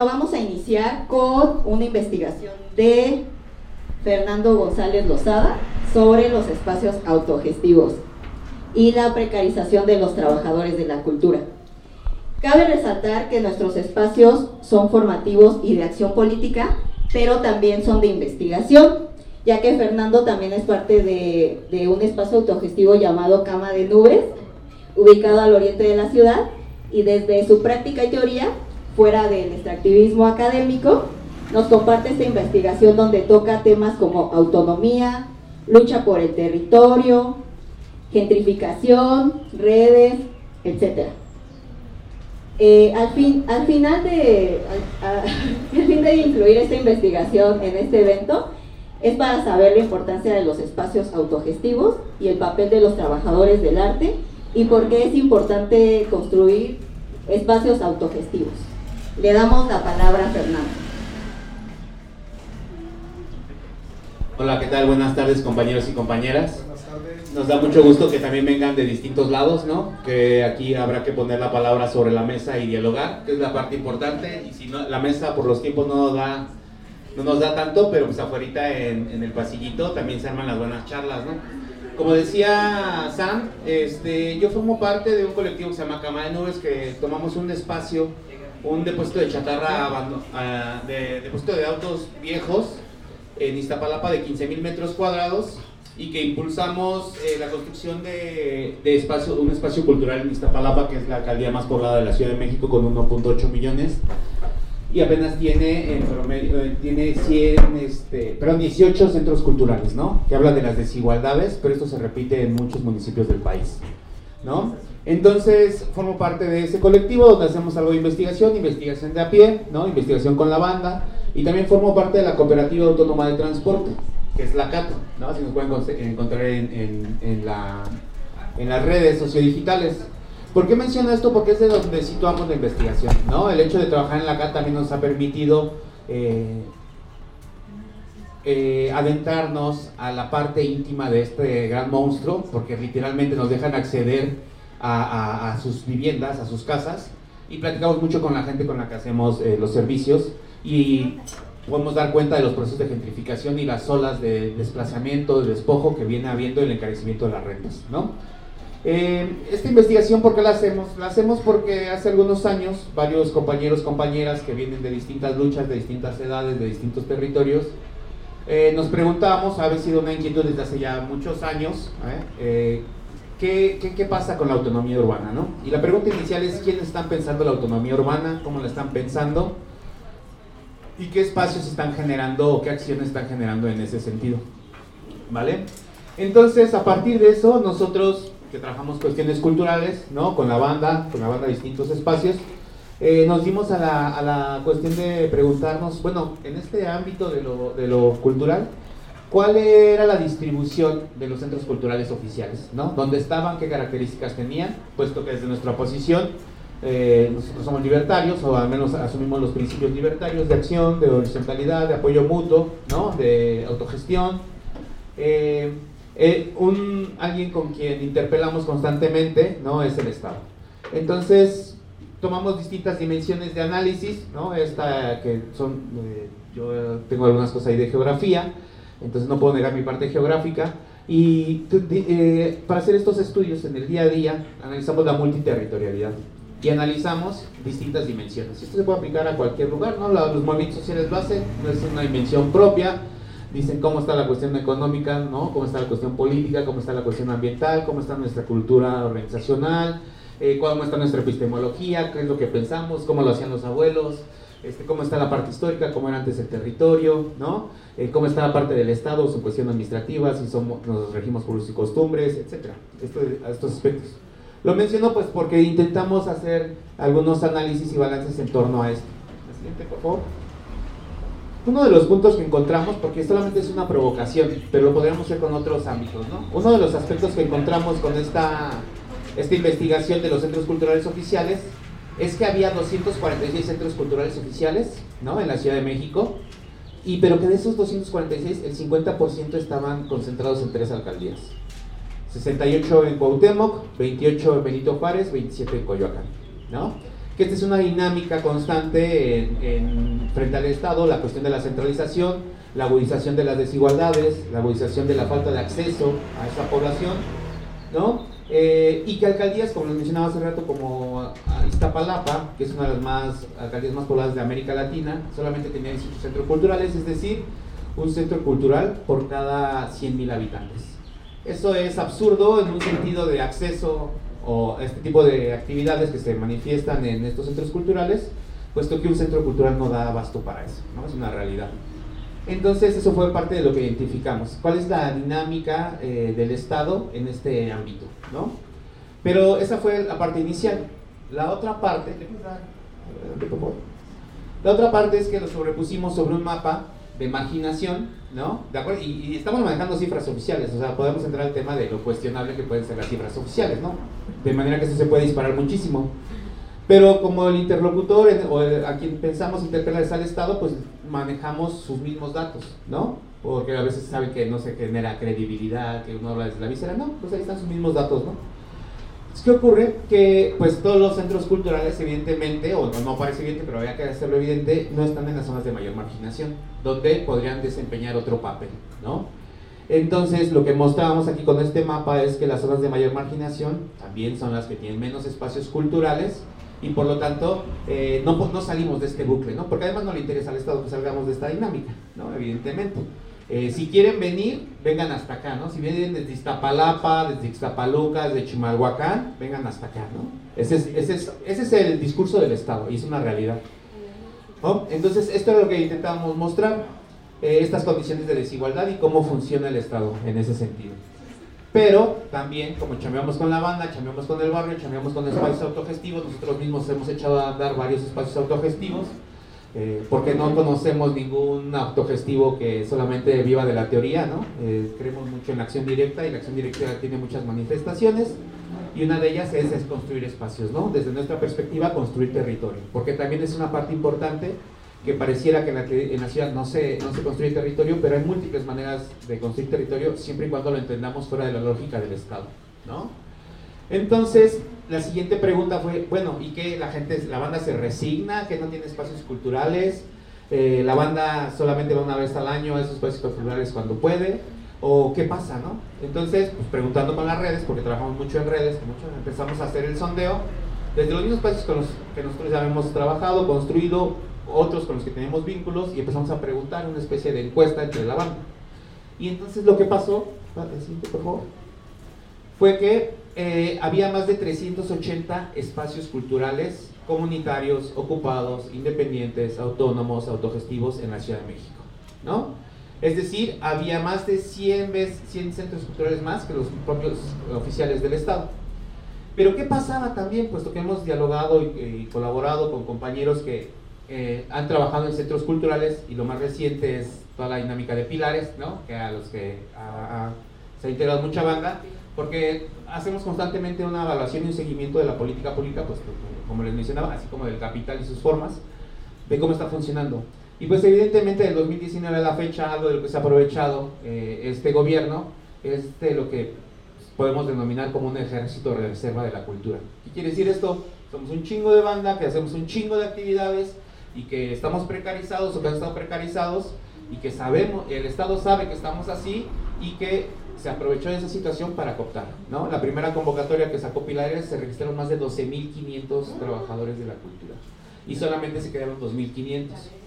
Vamos a iniciar con una investigación de Fernando González Lozada sobre los espacios autogestivos y la precarización de los trabajadores de la cultura. Cabe resaltar que nuestros espacios son formativos y de acción política, pero también son de investigación, ya que Fernando también es parte de un espacio autogestivo llamado Cama de Nubes, ubicado al oriente de la ciudad, y desde su práctica y teoría, fuera del extractivismo académico, nos comparte esta investigación donde toca temas como autonomía, lucha por el territorio, gentrificación, redes, etc. Al fin de incluir esta investigación en este evento es para saber la importancia de los espacios autogestivos y el papel de los trabajadores del arte y por qué es importante construir espacios autogestivos. Le damos la palabra a Fernando. Hola, ¿qué tal? Buenas tardes, compañeros y compañeras. Buenas tardes. Nos da mucho gusto que también vengan de distintos lados, ¿no? Que aquí habrá que poner la palabra sobre la mesa y dialogar, que es la parte importante. Y si no, la mesa por los tiempos no nos da tanto, pero pues afuera en el pasillito también se arman las buenas charlas, ¿no? Como decía Sam, yo formo parte de un colectivo que se llama Cama de Nubes, que tomamos un espacio, un depósito de chatarra, depósito de autos viejos en Iztapalapa de 15,000 metros cuadrados y que impulsamos la construcción de un espacio cultural en Iztapalapa, que es la alcaldía más poblada de la Ciudad de México, con 1.8 millones y apenas tiene en promedio, tiene 18 centros culturales, ¿no? Que hablan de las desigualdades, pero esto se repite en muchos municipios del país, ¿no? Entonces formo parte de ese colectivo donde hacemos algo de investigación de a pie, ¿no? Investigación con la banda, y también formo parte de la Cooperativa Autónoma de Transporte, que es la CAT, ¿no? Así nos pueden encontrar en las redes sociodigitales. ¿Por qué menciono esto? Porque es de donde situamos la investigación, ¿no? El hecho de trabajar en la CAT también nos ha permitido adentrarnos a la parte íntima de este gran monstruo, porque literalmente nos dejan acceder a sus viviendas, a sus casas, y platicamos mucho con la gente con la que hacemos los servicios, y podemos dar cuenta de los procesos de gentrificación y las olas de desplazamiento, de despojo que viene habiendo el encarecimiento de las rentas, ¿no? Esta investigación, ¿por qué la hacemos? La hacemos porque hace algunos años varios compañeros, compañeras que vienen de distintas luchas, de distintas edades, de distintos territorios, nos preguntábamos, ha sido una inquietud desde hace ya muchos años, ¿qué pasa con la autonomía urbana, ¿no? Y la pregunta inicial es, ¿quiénes están pensando la autonomía urbana? ¿Cómo la están pensando? ¿Y qué espacios están generando o qué acciones están generando en ese sentido? ¿Vale? Entonces, a partir de eso, nosotros que trabajamos cuestiones culturales, ¿no? Con la banda de distintos espacios, nos dimos a la cuestión de preguntarnos, bueno, en este ámbito de lo cultural, ¿cuál era la distribución de los centros culturales oficiales, ¿no? ¿Dónde estaban? ¿Qué características tenían? Puesto que desde nuestra posición, nosotros somos libertarios, o al menos asumimos los principios libertarios de acción, de horizontalidad, de apoyo mutuo, ¿no? De autogestión. Alguien con quien interpelamos constantemente, ¿no? Es el Estado. Entonces, tomamos distintas dimensiones de análisis, ¿no? Esta que son, yo tengo algunas cosas ahí de geografía, entonces no puedo negar mi parte geográfica, y para hacer estos estudios en el día a día, analizamos la multiterritorialidad y analizamos distintas dimensiones. Esto se puede aplicar a cualquier lugar, ¿no? Los movimientos sociales lo hacen, no es una dimensión propia. Dicen cómo está la cuestión económica, ¿no? Cómo está la cuestión política, cómo está la cuestión ambiental, cómo está nuestra cultura organizacional, cómo está nuestra epistemología, qué es lo que pensamos, cómo lo hacían los abuelos, cómo está la parte histórica, cómo era antes el territorio, ¿no? Cómo está la parte del Estado, su cuestión administrativa, si nos regimos por usos y costumbres, etcétera. Estos aspectos. Lo menciono pues porque intentamos hacer algunos análisis y balances en torno a esto. La siguiente, por favor. Uno de los puntos que encontramos, porque solamente es una provocación, pero lo podríamos hacer con otros ámbitos, ¿no? Uno de los aspectos que encontramos con esta investigación de los centros culturales oficiales es que había 246 centros culturales oficiales, ¿no? En la Ciudad de México, pero que de esos 246, el 50% estaban concentrados en 3 alcaldías. 68 en Cuauhtémoc, 28 en Benito Juárez, 27 en Coyoacán, ¿no? que esta es una dinámica constante frente al Estado, la cuestión de la centralización, la agudización de las desigualdades, la agudización de la falta de acceso a esa población, ¿no? Y que alcaldías, como les mencionaba hace rato, como Iztapalapa, que es una de las alcaldías más pobladas de América Latina, solamente tenía 18 centros culturales, es decir, un centro cultural por cada 100.000 habitantes. Eso es absurdo en un sentido de acceso o este tipo de actividades que se manifiestan en estos centros culturales, puesto que un centro cultural no da abasto para eso, ¿no? Es una realidad. Entonces eso fue parte de lo que identificamos. ¿Cuál es la dinámica del Estado en este ámbito, ¿no? Pero esa fue la parte inicial. La otra parte, es que lo sobrepusimos sobre un mapa de marginación, ¿no? ¿De acuerdo? Y estamos manejando cifras oficiales, o sea, podemos entrar al tema de lo cuestionable que pueden ser las cifras oficiales, ¿no? De manera que eso se puede disparar muchísimo. Pero como el interlocutor a quien pensamos interpelar es al Estado, pues manejamos sus mismos datos, ¿no? Porque a veces saben que no se genera credibilidad, que uno habla desde la víscera, no, pues ahí están sus mismos datos, ¿no? ¿Qué ocurre? Que pues todos los centros culturales evidentemente, o no parece evidente, pero había que hacerlo evidente, no están en las zonas de mayor marginación, donde podrían desempeñar otro papel, ¿no? Entonces lo que mostrábamos aquí con este mapa es que las zonas de mayor marginación también son las que tienen menos espacios culturales, y por lo tanto no salimos de este bucle, ¿no? Porque además no le interesa al Estado que salgamos de esta dinámica, ¿no? Evidentemente. Si quieren venir, vengan hasta acá, ¿no? Si vienen desde Iztapalapa, desde Ixtapaluca, desde Chimalhuacán, vengan hasta acá, ¿no? Ese es el discurso del Estado y es una realidad, ¿no? Entonces esto es lo que intentábamos mostrar, estas condiciones de desigualdad y cómo funciona el Estado en ese sentido. Pero también, como chambeamos con la banda, chambeamos con el barrio, chambeamos con espacios autogestivos, nosotros mismos hemos echado a andar varios espacios autogestivos, porque no conocemos ningún autogestivo que solamente viva de la teoría, ¿no? Creemos mucho en la acción directa, y la acción directa tiene muchas manifestaciones, y una de ellas es construir espacios, ¿no? Desde nuestra perspectiva, construir territorio, porque también es una parte importante que pareciera que en la ciudad no se construye territorio, pero hay múltiples maneras de construir territorio, siempre y cuando lo entendamos fuera de la lógica del Estado, ¿no? Entonces, la siguiente pregunta fue, bueno, ¿y qué? ¿La banda se resigna, que no tiene espacios culturales? ¿La banda solamente va una vez al año a esos espacios culturales cuando puede? ¿O qué pasa, no? Entonces, pues preguntando con las redes, porque trabajamos mucho en redes, empezamos a hacer el sondeo, desde los mismos espacios con los que nosotros ya hemos trabajado, construido, otros con los que tenemos vínculos, y empezamos a preguntar una especie de encuesta entre la banda. Y entonces lo que pasó, por favor, fue que había más de 380 espacios culturales comunitarios, ocupados, independientes, autónomos, autogestivos en la Ciudad de México, ¿no? Es decir, había más de 100 centros culturales más que los propios oficiales del Estado. Pero ¿qué pasaba también? Puesto que hemos dialogado y colaborado con compañeros que han trabajado en centros culturales, y lo más reciente es toda la dinámica de pilares, ¿no? Que a los que se ha integrado mucha banda, porque hacemos constantemente una evaluación y un seguimiento de la política pública, pues como les mencionaba, así como del capital y sus formas, de cómo está funcionando. Y pues evidentemente del 2019 a la fecha, algo de lo que se ha aprovechado este gobierno es de lo que podemos denominar como un ejército de reserva de la cultura. ¿Qué quiere decir esto? Somos un chingo de banda que hacemos un chingo de actividades y que estamos precarizados o que han estado precarizados, y que sabemos, el Estado sabe que estamos así, y que se aprovechó de esa situación para cooptar, ¿no? La primera convocatoria que sacó Pilares se registraron más de 12.500 trabajadores de la cultura, y solamente se quedaron 2.500.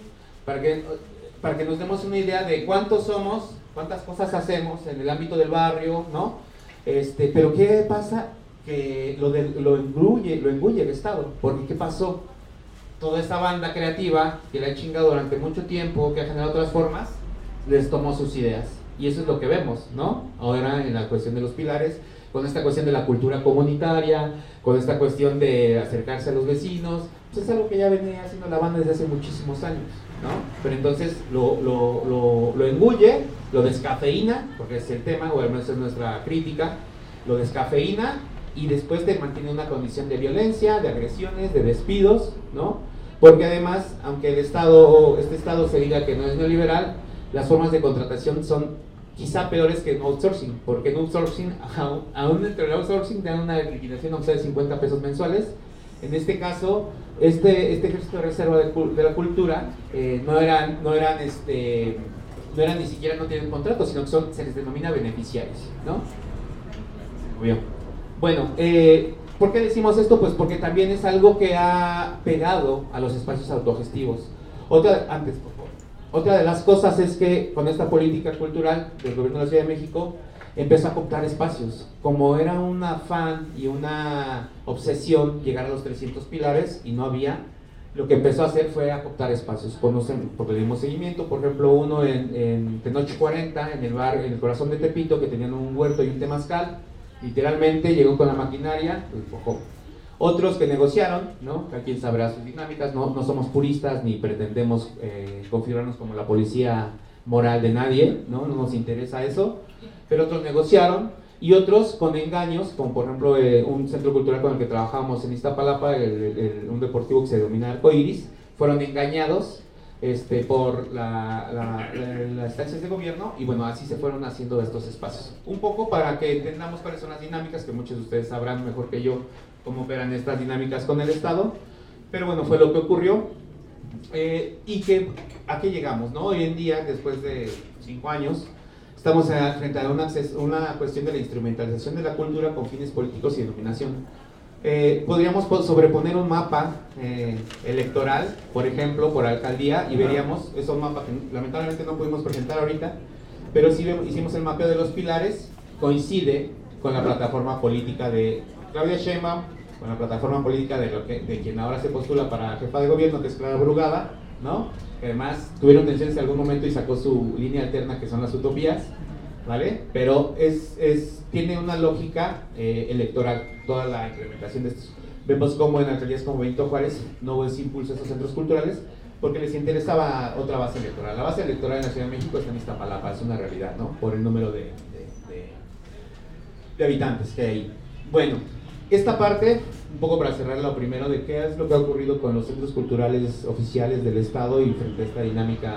Para que nos demos una idea de cuántos somos, cuántas cosas hacemos en el ámbito del barrio, ¿no? Pero ¿qué pasa? Que lo engulle el Estado, porque ¿qué pasó? Toda esta banda creativa que la ha chingado durante mucho tiempo, que ha generado otras formas, les tomó sus ideas, y eso es lo que vemos, ¿no? Ahora en la cuestión de los pilares, con esta cuestión de la cultura comunitaria, con esta cuestión de acercarse a los vecinos, pues es algo que ya venía haciendo la banda desde hace muchísimos años, ¿no? Pero entonces lo engulle, lo descafeína, porque es el tema, o al menos es nuestra crítica, lo descafeína, y después te mantiene una condición de violencia, de agresiones, de despidos, ¿no? Porque además, aunque este Estado se diga que no es neoliberal, las formas de contratación son quizá peores que en outsourcing, porque en outsourcing, aún entre el outsourcing te dan una liquidación de 50 pesos mensuales. En este caso, este ejército de reserva de la cultura no eran ni siquiera no tienen contrato, sino que se les denomina beneficiarios, ¿no? Obvio. Bueno, ¿por qué decimos esto? Pues porque también es algo que ha pegado a los espacios autogestivos. Otra de las cosas es que con esta política cultural del gobierno de la Ciudad de México empezó a cooptar espacios. Como era un afán y una obsesión llegar a los 300 pilares y no había, lo que empezó a hacer fue a cooptar espacios. Porque le dimos seguimiento, por ejemplo, uno en Tenoch 40, en el corazón de Tepito, que tenían un huerto y un temazcal. Literalmente llegó con la maquinaria, pues, empujó. Otros que negociaron, ¿no? Cada quien sabrá sus dinámicas, no somos puristas ni pretendemos configurarnos como la policía moral de nadie, no nos interesa eso, pero otros negociaron y otros con engaños, como por ejemplo un centro cultural con el que trabajábamos en Iztapalapa, un deportivo que se denomina Arcoiris, fueron engañados por las instancias de gobierno y bueno, así se fueron haciendo estos espacios. Un poco para que entendamos cuáles son las dinámicas, que muchos de ustedes sabrán mejor que yo cómo operan estas dinámicas con el Estado, pero bueno, fue lo que ocurrió. Y ¿a qué llegamos, no? Hoy en día, después de 5 años, estamos frente a una cuestión de la instrumentalización de la cultura con fines políticos y de dominación. Podríamos sobreponer un mapa electoral, por ejemplo, por alcaldía, y veríamos, es un mapa que lamentablemente no pudimos presentar ahorita, pero sí hicimos el mapeo de los pilares, coincide con la plataforma política de Claudia Sheinbaum, con la plataforma política de quien ahora se postula para jefa de gobierno, que es Clara Brugada, ¿no? Que además tuvieron tensiones en algún momento y sacó su línea alterna, que son las utopías, ¿vale? Pero tiene una lógica electoral, toda la implementación de estos. Vemos cómo en alcaldías como Benito Juárez no hubo ese impulso a estos centros culturales, porque les interesaba otra base electoral. La base electoral en la Ciudad de México está en Iztapalapa, es una realidad, ¿no? Por el número de habitantes que hay ahí. Bueno, esta parte, un poco para cerrar lo primero, de qué es lo que ha ocurrido con los centros culturales oficiales del Estado y frente a esta dinámica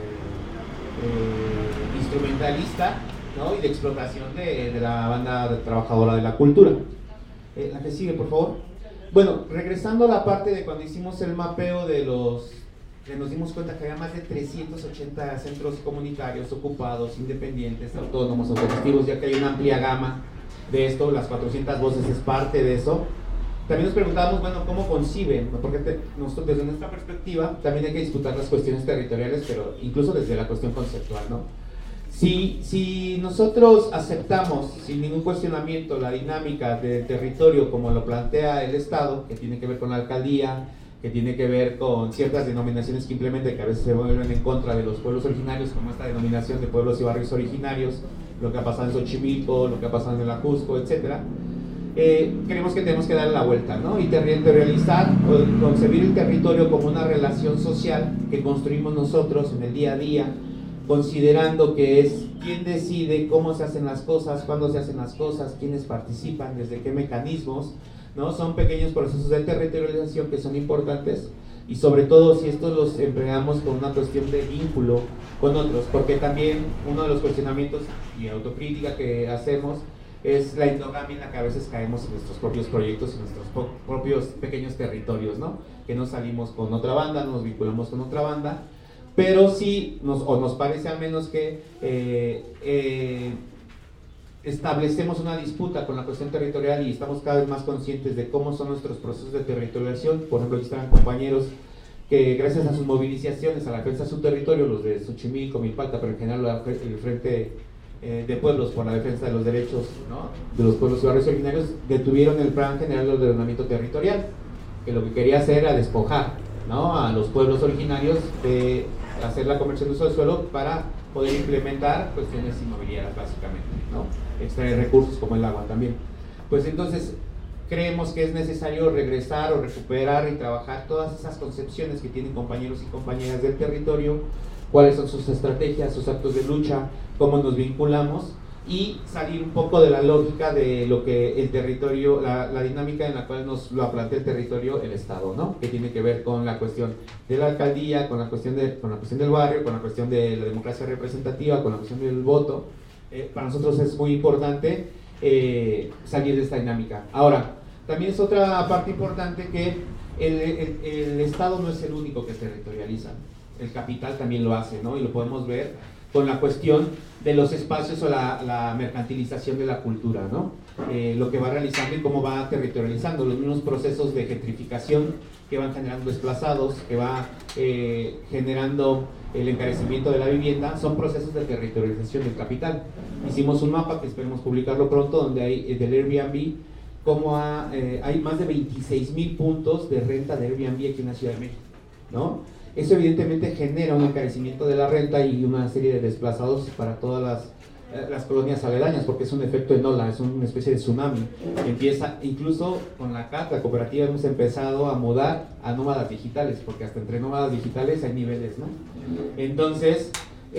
instrumentalista, ¿no? Y de explotación de la banda trabajadora de la cultura. La que sigue, por favor. Bueno, regresando a la parte de cuando hicimos el mapeo nos dimos cuenta que había más de 380 centros comunitarios ocupados, independientes, autónomos, autogestivos, ya que hay una amplia gama de esto, las 400 voces es parte de eso. También nos preguntábamos, bueno, ¿cómo conciben? Porque nosotros, desde nuestra perspectiva, también hay que disputar las cuestiones territoriales, pero incluso desde la cuestión conceptual, ¿no? Si nosotros aceptamos sin ningún cuestionamiento la dinámica del territorio como lo plantea el Estado, que tiene que ver con la alcaldía, que tiene que ver con ciertas denominaciones que implementa, que a veces se vuelven en contra de los pueblos originarios, como esta denominación de pueblos y barrios originarios, lo que ha pasado en Xochimilco, lo que ha pasado en el Ajusco, etc. Creemos que tenemos que darle la vuelta, ¿no? Y territorializar, o concebir el territorio como una relación social que construimos nosotros en el día a día, considerando que es quién decide cómo se hacen las cosas, cuándo se hacen las cosas, quiénes participan, desde qué mecanismos, ¿no? Son pequeños procesos de territorialización que son importantes, y sobre todo si estos los empleamos con una cuestión de vínculo con otros, porque también uno de los cuestionamientos y autocrítica que hacemos es la endogamia en la que a veces caemos en nuestros propios proyectos y nuestros propios pequeños territorios, ¿no? Que no salimos con otra banda, no nos vinculamos con otra banda, pero sí nos parece al menos que establecemos una disputa con la cuestión territorial y estamos cada vez más conscientes de cómo son nuestros procesos de territorialización. Por ejemplo, aquí están compañeros que gracias a sus movilizaciones a la defensa de su territorio, los de Xochimilco, Milpalta, pero en general el Frente de Pueblos por la defensa de los derechos, ¿no?, de los pueblos y barrios originarios, detuvieron el Plan General de Ordenamiento Territorial, que lo que quería hacer era despojar, ¿no?, a los pueblos originarios de hacer la conversión de uso de suelo para poder implementar cuestiones inmobiliarias básicamente, ¿no?, extraer recursos como el agua también. Pues entonces creemos que es necesario regresar o recuperar y trabajar todas esas concepciones que tienen compañeros y compañeras del territorio, cuáles son sus estrategias, sus actos de lucha, cómo nos vinculamos, y salir un poco de la lógica de lo que el territorio, la dinámica en la cual nos lo plantea el territorio, el Estado, ¿no?, que tiene que ver con la cuestión de la alcaldía, con la cuestión del barrio, con la cuestión de la democracia representativa, con la cuestión del voto. Para nosotros es muy importante salir de esta dinámica. Ahora, también es otra parte importante que el Estado no es el único que territorializa, el capital también lo hace, ¿no? Y lo podemos ver con la cuestión de los espacios o la mercantilización de la cultura, ¿no? Lo que va realizando y cómo va territorializando, los mismos procesos de gentrificación que van generando desplazados, que va generando el encarecimiento de la vivienda, son procesos de territorialización del capital. Hicimos un mapa que esperemos publicarlo pronto, donde hay del Airbnb, como hay más de 26,000 puntos de renta de Airbnb aquí en la Ciudad de México, ¿no? Eso evidentemente genera un encarecimiento de la renta y una serie de desplazados para todas las colonias aledañas, porque es un efecto en ola, es una especie de tsunami. Empieza, incluso con la cooperativa hemos empezado a mudar a nómadas digitales, porque hasta entre nómadas digitales hay niveles, ¿no? Entonces,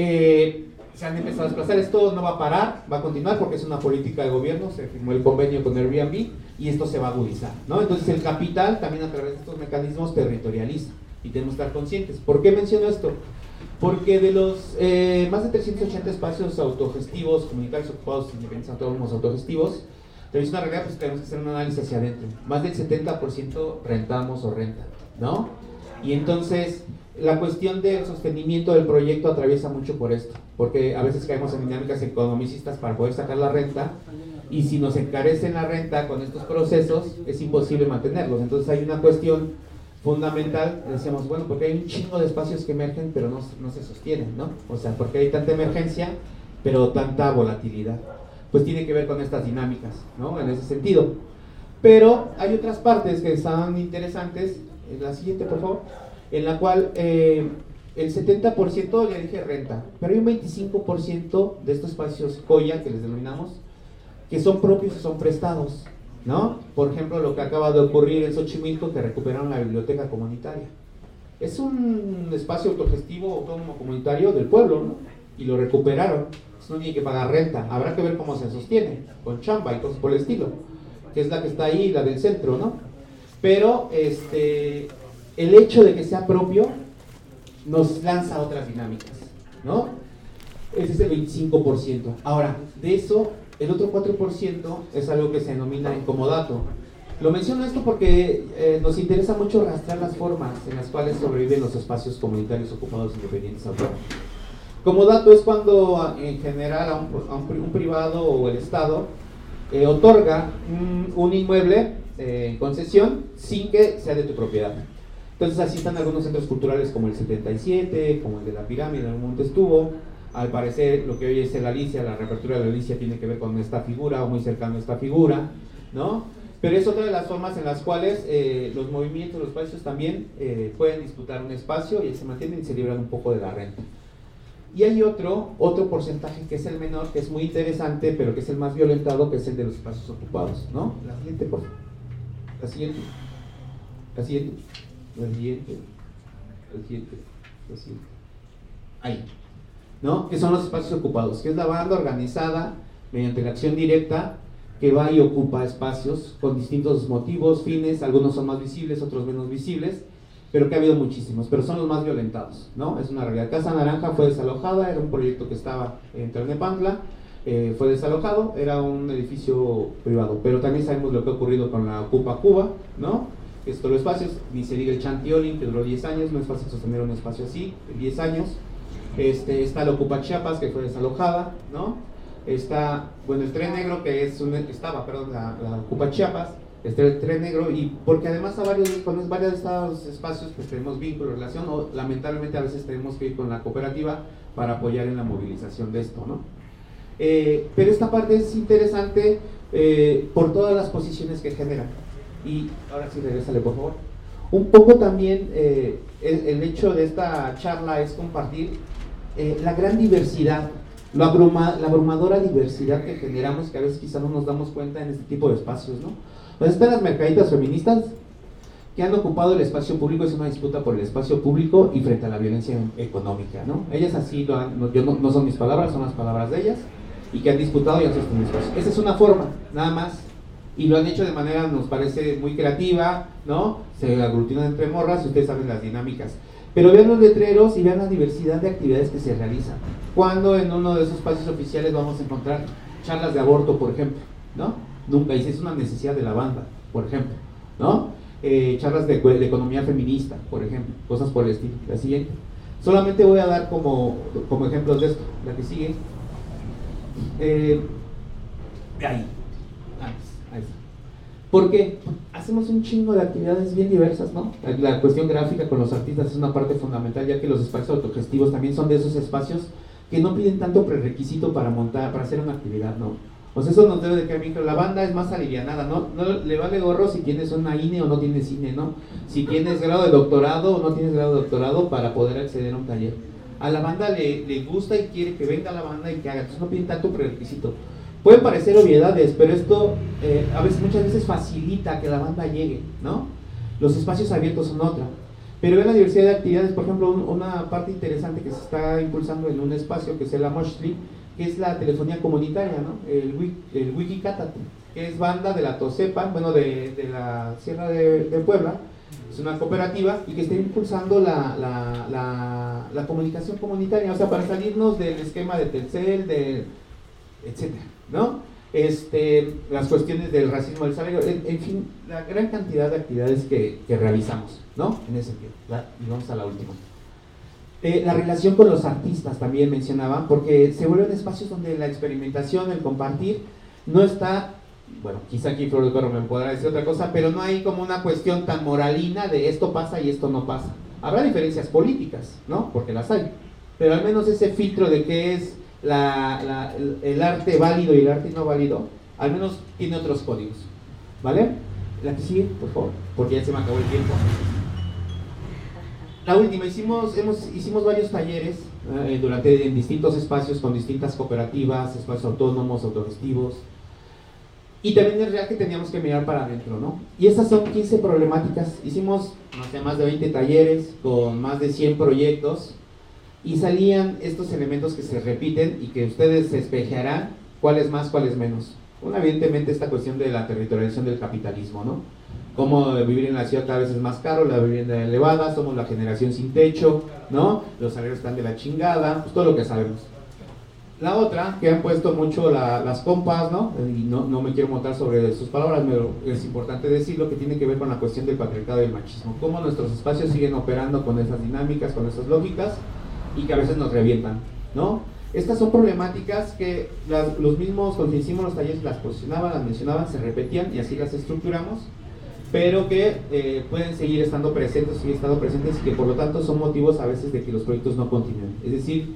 se han empezado a desplazar. Esto no va a parar, va a continuar porque es una política de gobierno, se firmó el convenio con Airbnb y esto se va a agudizar, ¿no? Entonces el capital también a través de estos mecanismos territorializa y tenemos que estar conscientes. ¿Por qué menciono esto? Porque de los más de 380 espacios autogestivos, comunitarios ocupados, independientes, autónomos, autogestivos, tenemos una realidad, pues tenemos que hacer un análisis hacia adentro. Más del 70% rentamos o rentan, ¿no? Y entonces la cuestión del sostenimiento del proyecto atraviesa mucho por esto, porque a veces caemos en dinámicas economicistas para poder sacar la renta, y si nos encarecen la renta con estos procesos, es imposible mantenerlos. Entonces hay una cuestión fundamental, decíamos, bueno, porque hay un chingo de espacios que emergen, pero no se sostienen, ¿no? O sea, porque hay tanta emergencia, pero tanta volatilidad. Pues tiene que ver con estas dinámicas, ¿no? En ese sentido. Pero hay otras partes que están interesantes, la siguiente, por favor, en la cual el 70% ya dije renta, pero hay un 25% de estos espacios COYA, que les denominamos, que son propios y son prestados, ¿no? Por ejemplo, lo que acaba de ocurrir en Xochimilco, que recuperaron la biblioteca comunitaria. Es un espacio autogestivo, autónomo comunitario del pueblo, ¿no? Y lo recuperaron. No tiene que pagar renta. Habrá que ver cómo se sostiene, con chamba y cosas por el estilo, que es la que está ahí, la del centro, ¿no? Pero el hecho de que sea propio nos lanza a otras dinámicas, ¿no? Ese es el 25%. Ahora, de eso, el otro 4% es algo que se denomina incomodato. Lo menciono esto porque nos interesa mucho rastrear las formas en las cuales sobreviven los espacios comunitarios ocupados independientes autónomos. Comodato es cuando en general a un privado o el Estado otorga un inmueble en concesión sin que sea de tu propiedad. Entonces así están algunos centros culturales como el 77, como el de la Pirámide, en algún momento estuvo. Al parecer lo que hoy es el Alicia, la reapertura de la Alicia tiene que ver con esta figura o muy cercano a esta figura, ¿no? Pero es otra de las formas en las cuales los movimientos, los espacios también pueden disputar un espacio y se mantienen y se libran un poco de la renta. Y hay otro porcentaje que es el menor, que es muy interesante, pero que es el más violentado, que es el de los espacios ocupados, ¿no? La siguiente, por favor. La siguiente. La siguiente. La siguiente. La siguiente. La siguiente. Ahí. ¿No? Que son los espacios ocupados, que es la banda organizada mediante la acción directa que va y ocupa espacios con distintos motivos, fines, algunos son más visibles, otros menos visibles, pero que ha habido muchísimos, pero son los más violentados, ¿no? Es una realidad. Casa Naranja fue desalojada, era un proyecto que estaba en Tlalnepantla, fue desalojado, era un edificio privado, pero también sabemos lo que ha ocurrido con la Ocupa Cuba, ¿no? Estos los espacios, ni se diga el Chantiolín, que duró 10 años, no es fácil sostener un espacio así, 10 años. Está la Ocupa Chiapas, que fue desalojada, ¿no? Está, bueno, el Tren Negro, que la Ocupa Chiapas, está el Tren Negro, y porque además con varios de estos espacios pues tenemos vínculo, relación, o lamentablemente a veces tenemos que ir con la cooperativa para apoyar en la movilización de esto, ¿no? Pero esta parte es interesante por todas las posiciones que generan. Y ahora sí, regrésale por favor. Un poco también el hecho de esta charla es compartir la gran diversidad, la abrumadora diversidad que generamos, que a veces quizá no nos damos cuenta en este tipo de espacios, ¿no? Pues están las mercaditas feministas que han ocupado el espacio público, es una disputa por el espacio público y frente a la violencia económica, ¿no? Ellas así lo han, no son mis palabras, son las palabras de ellas, y que han disputado y han sostenido espacio. Esa es una forma, nada más, y lo han hecho de manera, nos parece, muy creativa, ¿no? Se aglutinan entre morras y ustedes saben las dinámicas. Pero vean los letreros y vean la diversidad de actividades que se realizan. Cuando en uno de esos espacios oficiales vamos a encontrar charlas de aborto, por ejemplo, ¿no? Nunca, y si es una necesidad de la banda, por ejemplo, ¿no? charlas de economía feminista, por ejemplo, cosas por el estilo. La siguiente. Solamente voy a dar como ejemplos de esto. La que sigue. Ahí está. Porque hacemos un chingo de actividades bien diversas, ¿no? La cuestión gráfica con los artistas es una parte fundamental, ya que los espacios autogestivos también son de esos espacios que no piden tanto prerequisito para montar, para hacer una actividad, ¿no? O sea, eso nos debe de quedar bien claro. La banda es más alivianada, ¿no? No le vale gorro si tienes una INE o no tienes INE, ¿no? Si tienes grado de doctorado o no tienes grado de doctorado para poder acceder a un taller. A la banda le gusta y quiere que venga la banda y que haga, entonces no piden tanto prerequisito. Pueden parecer obviedades, pero esto muchas veces facilita que la banda llegue, ¿no? Los espacios abiertos son otra. Pero en la diversidad de actividades, por ejemplo, una parte interesante que se está impulsando en un espacio que es el Amoshli, que es la telefonía comunitaria, ¿no? El Wikicátate, que es banda de la Tosepan, bueno, de la Sierra de Puebla, es una cooperativa y que está impulsando la comunicación comunitaria, o sea, para salirnos del esquema de Telcel, etcétera, ¿no? Las cuestiones del racismo del salario, en fin, la gran cantidad de actividades que realizamos, ¿no? En ese sentido, ¿verdad? Y vamos a la última. La relación con los artistas también mencionaba, porque se vuelven espacios donde la experimentación, el compartir, no está, bueno, quizá aquí Flor de Corro me podrá decir otra cosa, pero no hay como una cuestión tan moralina de esto pasa y esto no pasa. Habrá diferencias políticas, ¿no? Porque las hay, pero al menos ese filtro de qué es el arte válido y el arte no válido, al menos tiene otros códigos, ¿vale? La que sigue, por favor, porque ya se me acabó el tiempo. La última, hicimos varios talleres en distintos espacios con distintas cooperativas, espacios autónomos, autogestivos, y también es real que teníamos que mirar para adentro, ¿no? Y esas son 15 problemáticas. Hicimos, no sé, más de 20 talleres con más de 100 proyectos y salían estos elementos que se repiten y que ustedes se espejearán cuál es más, cuál es menos. Evidentemente esta cuestión de la territorialización del capitalismo, ¿no? Cómo vivir en la ciudad cada vez es más caro, la vivienda elevada, somos la generación sin techo, ¿no? Los salarios están de la chingada, pues todo lo que sabemos. La otra, que han puesto mucho las compas, ¿no? Y no me quiero montar sobre sus palabras, pero es importante decirlo, que tiene que ver con la cuestión del patriarcado y el machismo. Cómo nuestros espacios siguen operando con esas dinámicas, con esas lógicas, y que a veces nos revientan, ¿no? Estas son problemáticas que los mismos, cuando hicimos los talleres, las posicionaban, las mencionaban, se repetían y así las estructuramos, pero que pueden seguir estando presentes y que por lo tanto son motivos a veces de que los proyectos no continúen. Es decir,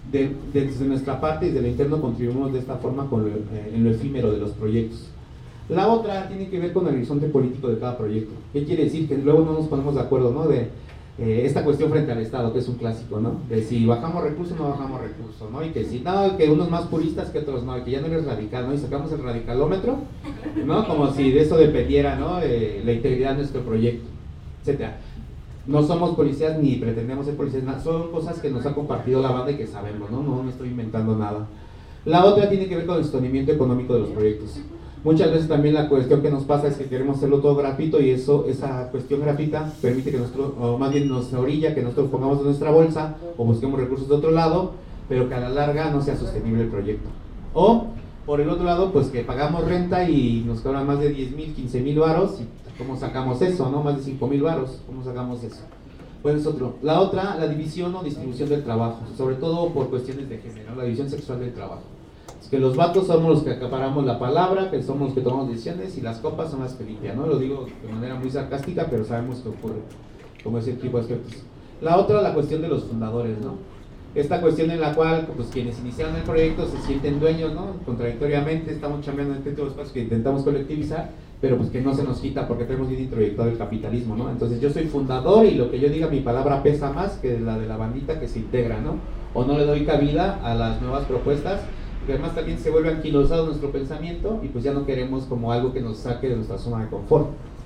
desde nuestra parte y desde lo interno contribuimos de esta forma en lo efímero de los proyectos. La otra tiene que ver con el horizonte político de cada proyecto. ¿Qué quiere decir? Que luego no nos ponemos de acuerdo, ¿no? De esta cuestión frente al Estado, que es un clásico, ¿no? De si bajamos recursos o no bajamos recursos, ¿no? Y que si no, que unos más puristas que otros no, y que ya no eres radical, ¿no? Y sacamos el radicalómetro, ¿no? Como si de eso dependiera, ¿no? La integridad de nuestro proyecto, etcétera. No somos policías ni pretendemos ser policías, son cosas que nos ha compartido la banda y que sabemos, ¿no? No me estoy inventando nada. La otra tiene que ver con el sostenimiento económico de los proyectos. Muchas veces también la cuestión que nos pasa es que queremos hacerlo todo gratuito y esa cuestión gratuita permite que o más bien nos orilla que nosotros pongamos en nuestra bolsa o busquemos recursos de otro lado, pero que a la larga no sea sostenible el proyecto. O, por el otro lado, pues que pagamos renta y nos cobran más de 10,000, 15,000 varos, y ¿cómo sacamos eso, no? Más de 5,000 varos, ¿cómo sacamos eso? Pues otro. La otra, la división o distribución del trabajo, sobre todo por cuestiones de género, la división sexual del trabajo. Es que los vatos somos los que acaparamos la palabra, que somos los que tomamos decisiones, y las copas son las que limpian, ¿no? Lo digo de manera muy sarcástica, pero sabemos que ocurre como ese tipo de aspectos. La otra, la cuestión de los fundadores, ¿no? Esta cuestión en la cual, pues, quienes iniciaron el proyecto se sienten dueños, ¿no? Contradictoriamente, estamos chambeando en este espacio que intentamos colectivizar, pero pues que no se nos quita porque tenemos bien introyectado el capitalismo, ¿no? Entonces yo soy fundador y lo que yo diga, mi palabra pesa más que la de la bandita que se integra, ¿no? O no le doy cabida a las nuevas propuestas, porque además también se vuelve anquilosado nuestro pensamiento y pues ya no queremos como algo que nos saque de nuestra zona de confort.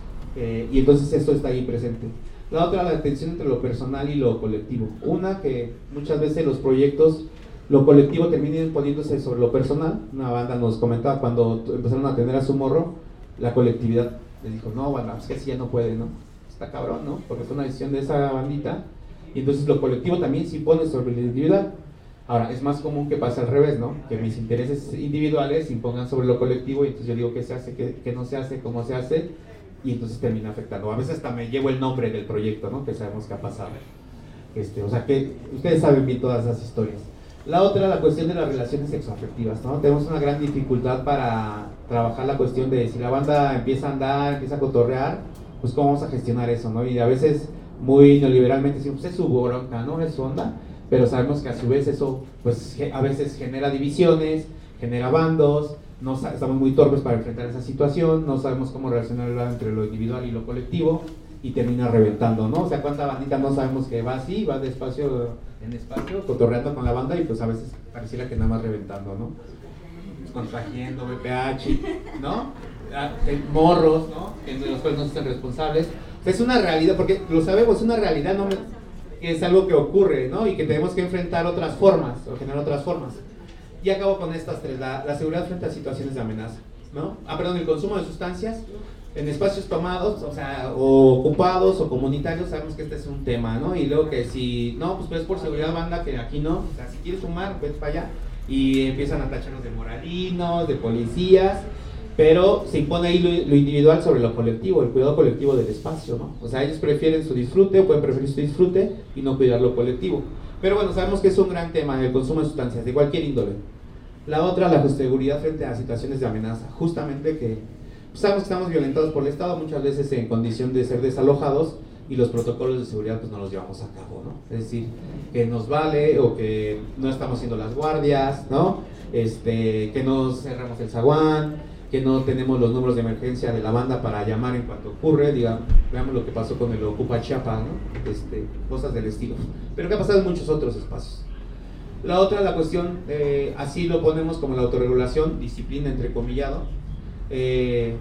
Y entonces esto está ahí presente. La otra, la tensión entre lo personal y lo colectivo. Una, que muchas veces los proyectos, lo colectivo termina imponiéndose sobre lo personal. Una banda nos comentaba cuando empezaron a tener a su morro, la colectividad les dijo, no, bueno, es que así ya no puede, ¿no? Está cabrón, ¿no? Porque fue una decisión de esa bandita. Y entonces lo colectivo también se impone sobre lo individual. Ahora, es más común que pase al revés, ¿no? Que mis intereses individuales se impongan sobre lo colectivo y entonces yo digo qué se hace, qué no se hace, cómo se hace, y entonces termina afectando. A veces hasta me llevo el nombre del proyecto, ¿no? Que sabemos que ha pasado. O sea que ustedes saben bien todas esas historias. La otra, la cuestión de las relaciones sexoafectivas, ¿no? Tenemos una gran dificultad para trabajar la cuestión de si la banda empieza a andar, empieza a cotorrear, pues cómo vamos a gestionar eso, ¿no? Y a veces muy neoliberalmente decimos, pues es su bronca, ¿no? Es su onda, pero sabemos que a su vez eso, pues a veces genera divisiones, genera bandos, estamos muy torpes para enfrentar esa situación, no sabemos cómo relacionarla entre lo individual y lo colectivo, y termina reventando, ¿no? O sea, cuánta bandita no sabemos que va así, va de espacio en espacio, cotorreando con la banda y pues a veces pareciera que nada más reventando, ¿no? Contragiendo, BPH, ¿no? Morros, ¿no? De los cuales no se hacen responsables. O sea, es una realidad, porque lo sabemos, es una realidad, ¿no? Que es algo que ocurre, ¿no? Y que tenemos que enfrentar otras formas, o generar otras formas. Y acabo con estas tres, la seguridad frente a situaciones de amenaza, ¿no? Perdón, el consumo de sustancias en espacios tomados, o sea, o ocupados o comunitarios, sabemos que este es un tema, ¿no? Y luego que si, no, pues por seguridad banda, que aquí no, o sea, si quieres fumar, vete para allá, y empiezan a tacharnos de moralinos, de policías, pero se impone ahí lo individual sobre lo colectivo, el cuidado colectivo del espacio, ¿no? O sea, ellos prefieren su disfrute, o pueden preferir su disfrute, y no cuidar lo colectivo. Pero bueno, sabemos que es un gran tema, el consumo de sustancias, de cualquier índole. La otra, la seguridad frente a situaciones de amenaza, justamente que sabemos que estamos violentados por el Estado, muchas veces en condición de ser desalojados, y los protocolos de seguridad pues no los llevamos a cabo, ¿no? Es decir, que nos vale, o que no estamos haciendo las guardias, ¿no? Que no cerramos el zaguán, que no tenemos los números de emergencia de la banda para llamar en cuanto ocurre, veamos lo que pasó con el Ocupa Chiapa, ¿no? Cosas del estilo. Pero que ha pasado en muchos otros espacios. La otra, la cuestión, así lo ponemos como la autorregulación, disciplina entrecomillado, que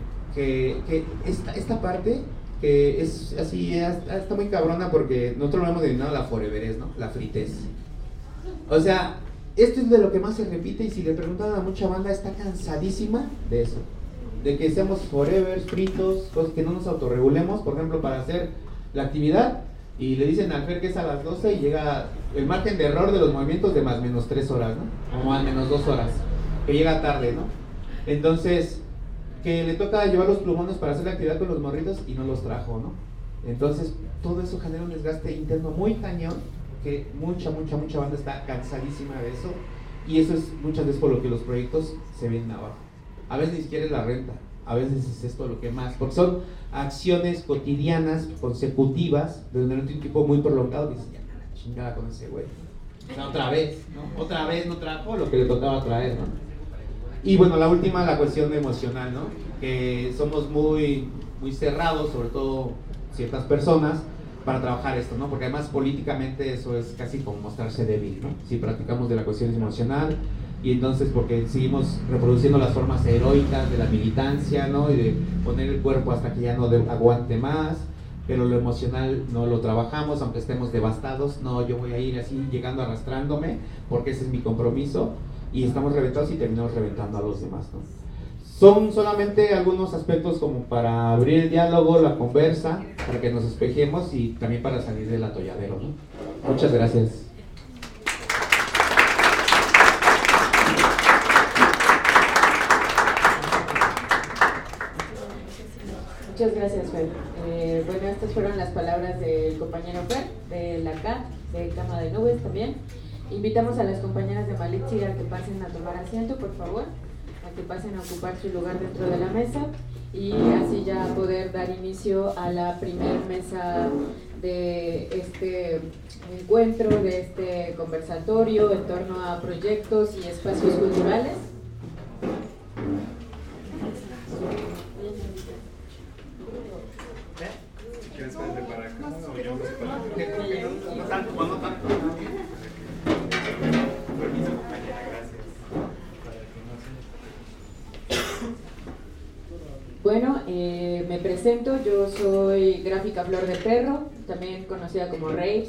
esta parte que es así, está muy cabrona, porque nosotros lo hemos denominado la foreverez, ¿no? La fritez. O sea, esto es de lo que más se repite, y si le preguntan a mucha banda, está cansadísima de eso, de que seamos forever, fritos, cosas que no nos autorregulemos, por ejemplo, para hacer la actividad, y le dicen al Fer que es a las 12 y llega el margen de error de los movimientos de más o menos 3 horas, ¿no? O más o menos 2 horas, que llega tarde, ¿no? Entonces, que le toca llevar los plumones para hacer la actividad con los morritos y no los trajo, ¿no? Entonces, todo eso genera un desgaste interno muy cañón, que mucha banda está cansadísima de eso, y eso es muchas veces por lo que los proyectos se vienen abajo. A veces ni siquiera es la renta, a veces es esto lo que más, porque son acciones cotidianas, consecutivas, de un tipo muy prolongado, que dices, ya la chingada con ese güey. O sea, otra vez, ¿no? Otra vez no trajo lo que le tocaba traer, ¿no? Y bueno, la última, la cuestión emocional, ¿no? Que somos muy cerrados, sobre todo ciertas personas, para trabajar esto, ¿no? Porque además políticamente eso es casi como mostrarse débil, ¿no? Si practicamos de la cuestión emocional, y entonces porque seguimos reproduciendo las formas heroicas de la militancia, ¿no? Y de poner el cuerpo hasta que ya no aguante más, pero lo emocional no lo trabajamos, aunque estemos devastados. No, yo voy a ir así llegando arrastrándome, porque ese es mi compromiso, y estamos reventados y terminamos reventando a los demás, ¿no? Son solamente algunos aspectos como para abrir el diálogo, la conversa, para que nos espejemos y también para salir del atolladero, ¿no? Muchas gracias. Muchas gracias, Fer. Bueno, estas fueron las palabras del compañero Fer, de la CAT, de Cama de Nubes también. Invitamos a las compañeras de Malitzi a que pasen a tomar asiento, por favor, a que pasen a ocupar su lugar dentro de la mesa, y así ya poder dar inicio a la primer mesa de este encuentro, de este conversatorio en torno a proyectos y espacios culturales. ¿Quieres verle para acá o yo para acá? No tanto, no tanto. Permiso, compañera, gracias. Bueno, me presento, yo soy Gráfica Flor de Perro, también conocida como Raves.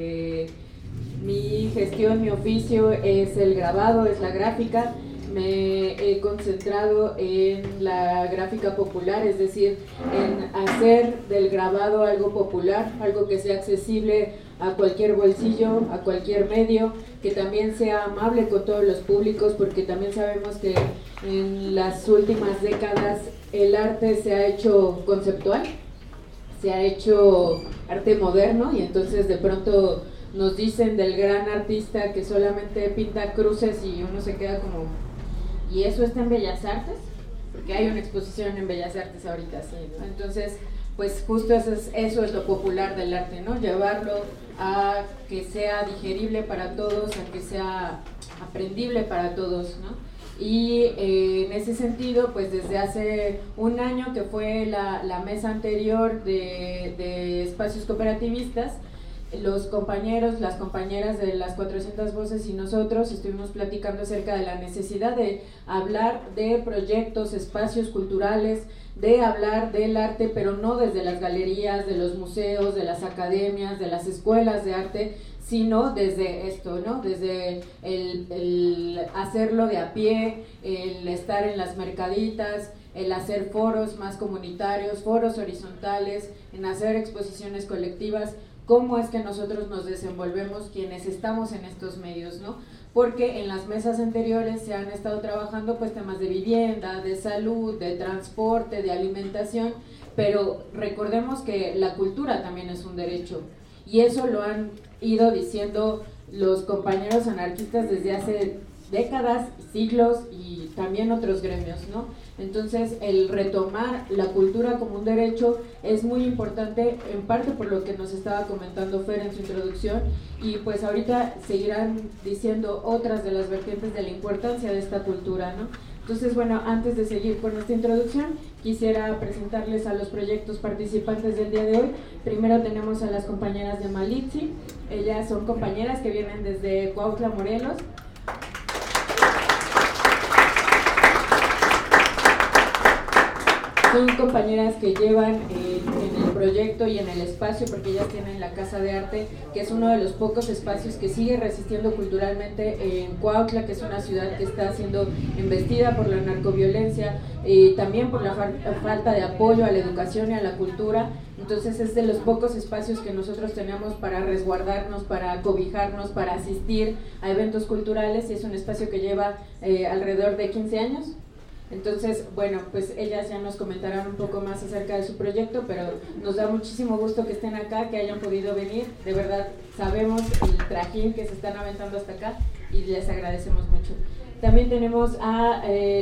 Mi gestión, mi oficio es el grabado, es la gráfica. Me he concentrado en la gráfica popular, es decir, en hacer del grabado algo popular, algo que sea accesible a cualquier bolsillo, a cualquier medio, que también sea amable con todos los públicos, porque también sabemos que en las últimas décadas el arte se ha hecho conceptual, se ha hecho arte moderno, y entonces de pronto nos dicen del gran artista que solamente pinta cruces y uno se queda como, ¿y eso está en Bellas Artes? Porque hay una exposición en Bellas Artes ahorita, sí, ¿no? Entonces, pues justo eso es lo popular del arte, ¿no? Llevarlo a que sea digerible para todos, a que sea aprendible para todos, ¿no? Y en ese sentido, pues desde hace un año, que fue la mesa anterior de espacios cooperativistas, los compañeros, las compañeras de las 400 Voces y nosotros estuvimos platicando acerca de la necesidad de hablar de proyectos, espacios culturales, de hablar del arte, pero no desde las galerías, de los museos, de las academias, de las escuelas de arte, sino desde esto, ¿no? Desde el hacerlo de a pie, el estar en las mercaditas, el hacer foros más comunitarios, foros horizontales, en hacer exposiciones colectivas. Cómo es que nosotros nos desenvolvemos quienes estamos en estos medios, ¿no? Porque en las mesas anteriores se han estado trabajando pues temas de vivienda, de salud, de transporte, de alimentación, pero recordemos que la cultura también es un derecho, y eso lo han ido diciendo los compañeros anarquistas desde hace décadas, siglos, y también otros gremios, ¿no? Entonces el retomar la cultura como un derecho es muy importante, en parte por lo que nos estaba comentando Fer en su introducción, y pues ahorita seguirán diciendo otras de las vertientes de la importancia de esta cultura, ¿no? Entonces, bueno, antes de seguir con esta introducción, quisiera presentarles a los proyectos participantes del día de hoy. Primero tenemos a las compañeras de Malitzi. Ellas son compañeras que vienen desde Cuautla, Morelos. Son compañeras que llevan en el proyecto y en el espacio, porque ellas tienen la Casa de Arte, que es uno de los pocos espacios que sigue resistiendo culturalmente en Cuautla, que es una ciudad que está siendo embestida por la narcoviolencia y también por la falta de apoyo a la educación y a la cultura. Entonces es de los pocos espacios que nosotros tenemos para resguardarnos, para cobijarnos, para asistir a eventos culturales, y es un espacio que lleva alrededor de 15 años. Entonces, bueno, pues ellas ya nos comentarán un poco más acerca de su proyecto, pero nos da muchísimo gusto que estén acá, que hayan podido venir. De verdad, sabemos el trajín que se están aventando hasta acá y les agradecemos mucho. También tenemos a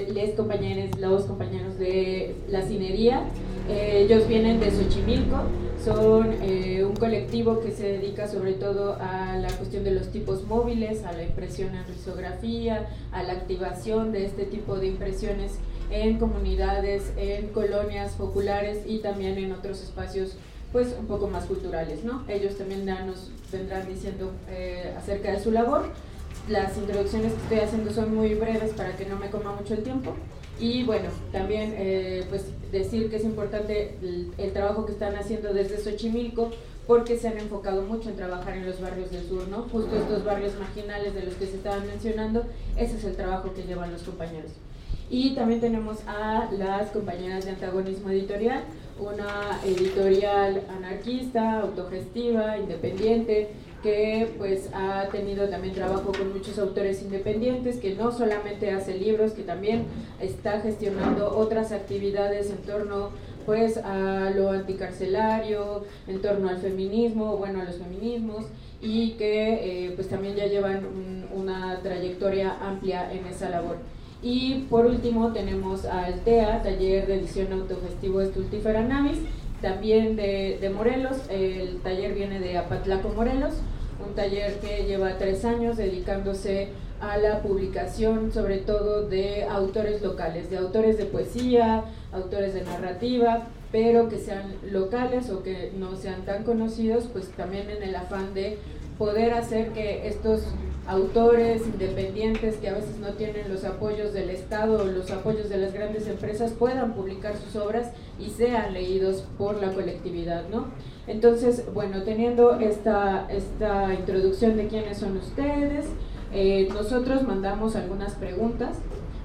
los compañeros de la cinería. Ellos vienen de Xochimilco, son un colectivo que se dedica sobre todo a la cuestión de los tipos móviles, a la impresión en risografía, a la activación de este tipo de impresiones en comunidades, en colonias populares y también en otros espacios pues un poco más culturales, ¿no? Ellos también nos vendrán diciendo acerca de su labor. Las introducciones que estoy haciendo son muy breves para que no me coma mucho el tiempo. Y bueno, también pues decir que es importante el trabajo que están haciendo desde Xochimilco, porque se han enfocado mucho en trabajar en los barrios del sur, ¿no? Justo estos barrios marginales de los que se estaban mencionando, ese es el trabajo que llevan los compañeros. Y también tenemos a las compañeras de Antagonismo Editorial, una editorial anarquista, autogestiva, independiente, que pues ha tenido también trabajo con muchos autores independientes, que no solamente hace libros, que también está gestionando otras actividades en torno pues a lo anticarcelario, en torno al feminismo, bueno, a los feminismos, y que pues también ya llevan una trayectoria amplia en esa labor. Y por último tenemos al TEA, Taller de Edición Autogestivo Estultífera Navis, también de Morelos. El taller viene de Apatlaco, Morelos, un taller que lleva 3 años dedicándose a la publicación sobre todo de autores locales, de autores de poesía, autores de narrativa, pero que sean locales o que no sean tan conocidos, pues también en el afán de poder hacer que estos autores independientes que a veces no tienen los apoyos del Estado o los apoyos de las grandes empresas puedan publicar sus obras y sean leídos por la colectividad, ¿no? Entonces, bueno, teniendo esta introducción de quiénes son ustedes, nosotros mandamos algunas preguntas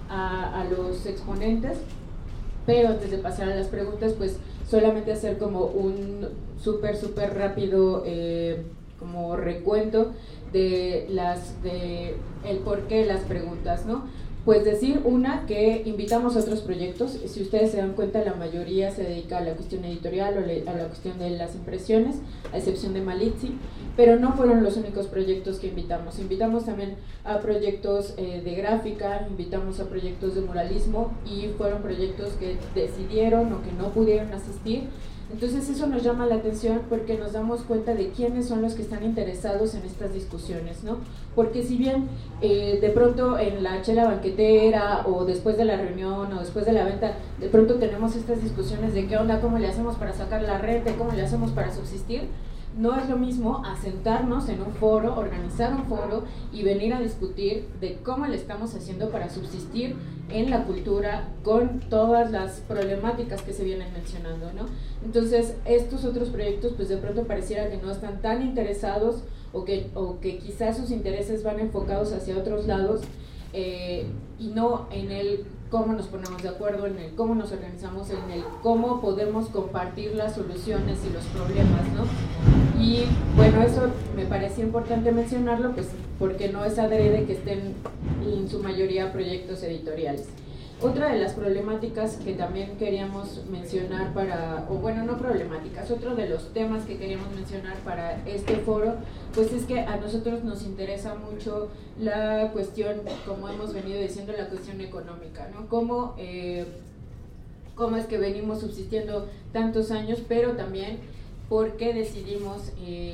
a los exponentes, pero antes de pasar a las preguntas, pues solamente hacer como un súper rápido como recuento de el porqué de las preguntas, ¿no? Pues decir que invitamos a otros proyectos. Si ustedes se dan cuenta, la mayoría se dedica a la cuestión editorial o a la cuestión de las impresiones, a excepción de Malitzi, pero no fueron los únicos proyectos que invitamos. Invitamos también a proyectos de gráfica, invitamos a proyectos de muralismo, y fueron proyectos que decidieron o que no pudieron asistir. Entonces eso nos llama la atención porque nos damos cuenta de quiénes son los que están interesados en estas discusiones, ¿no? Porque si bien de pronto en la chela banquetera o después de la reunión o después de la venta, de pronto tenemos estas discusiones de qué onda, cómo le hacemos para sacar la renta, cómo le hacemos para subsistir, no es lo mismo a sentarnos en un foro, organizar un foro y venir a discutir de cómo le estamos haciendo para subsistir en la cultura con todas las problemáticas que se vienen mencionando, ¿no? Entonces, estos otros proyectos, pues de pronto pareciera que no están tan interesados o que quizás sus intereses van enfocados hacia otros lados y no en el cómo nos ponemos de acuerdo, en el cómo nos organizamos, en el cómo podemos compartir las soluciones y los problemas, ¿no? Y bueno, eso me parecía importante mencionarlo, pues porque no es adrede que estén en su mayoría proyectos editoriales. Otra de las problemáticas que también queríamos mencionar otro de los temas que queríamos mencionar para este foro, pues es que a nosotros nos interesa mucho la cuestión, como hemos venido diciendo, la cuestión económica, ¿no? Cómo es que venimos subsistiendo tantos años, pero también por qué decidimos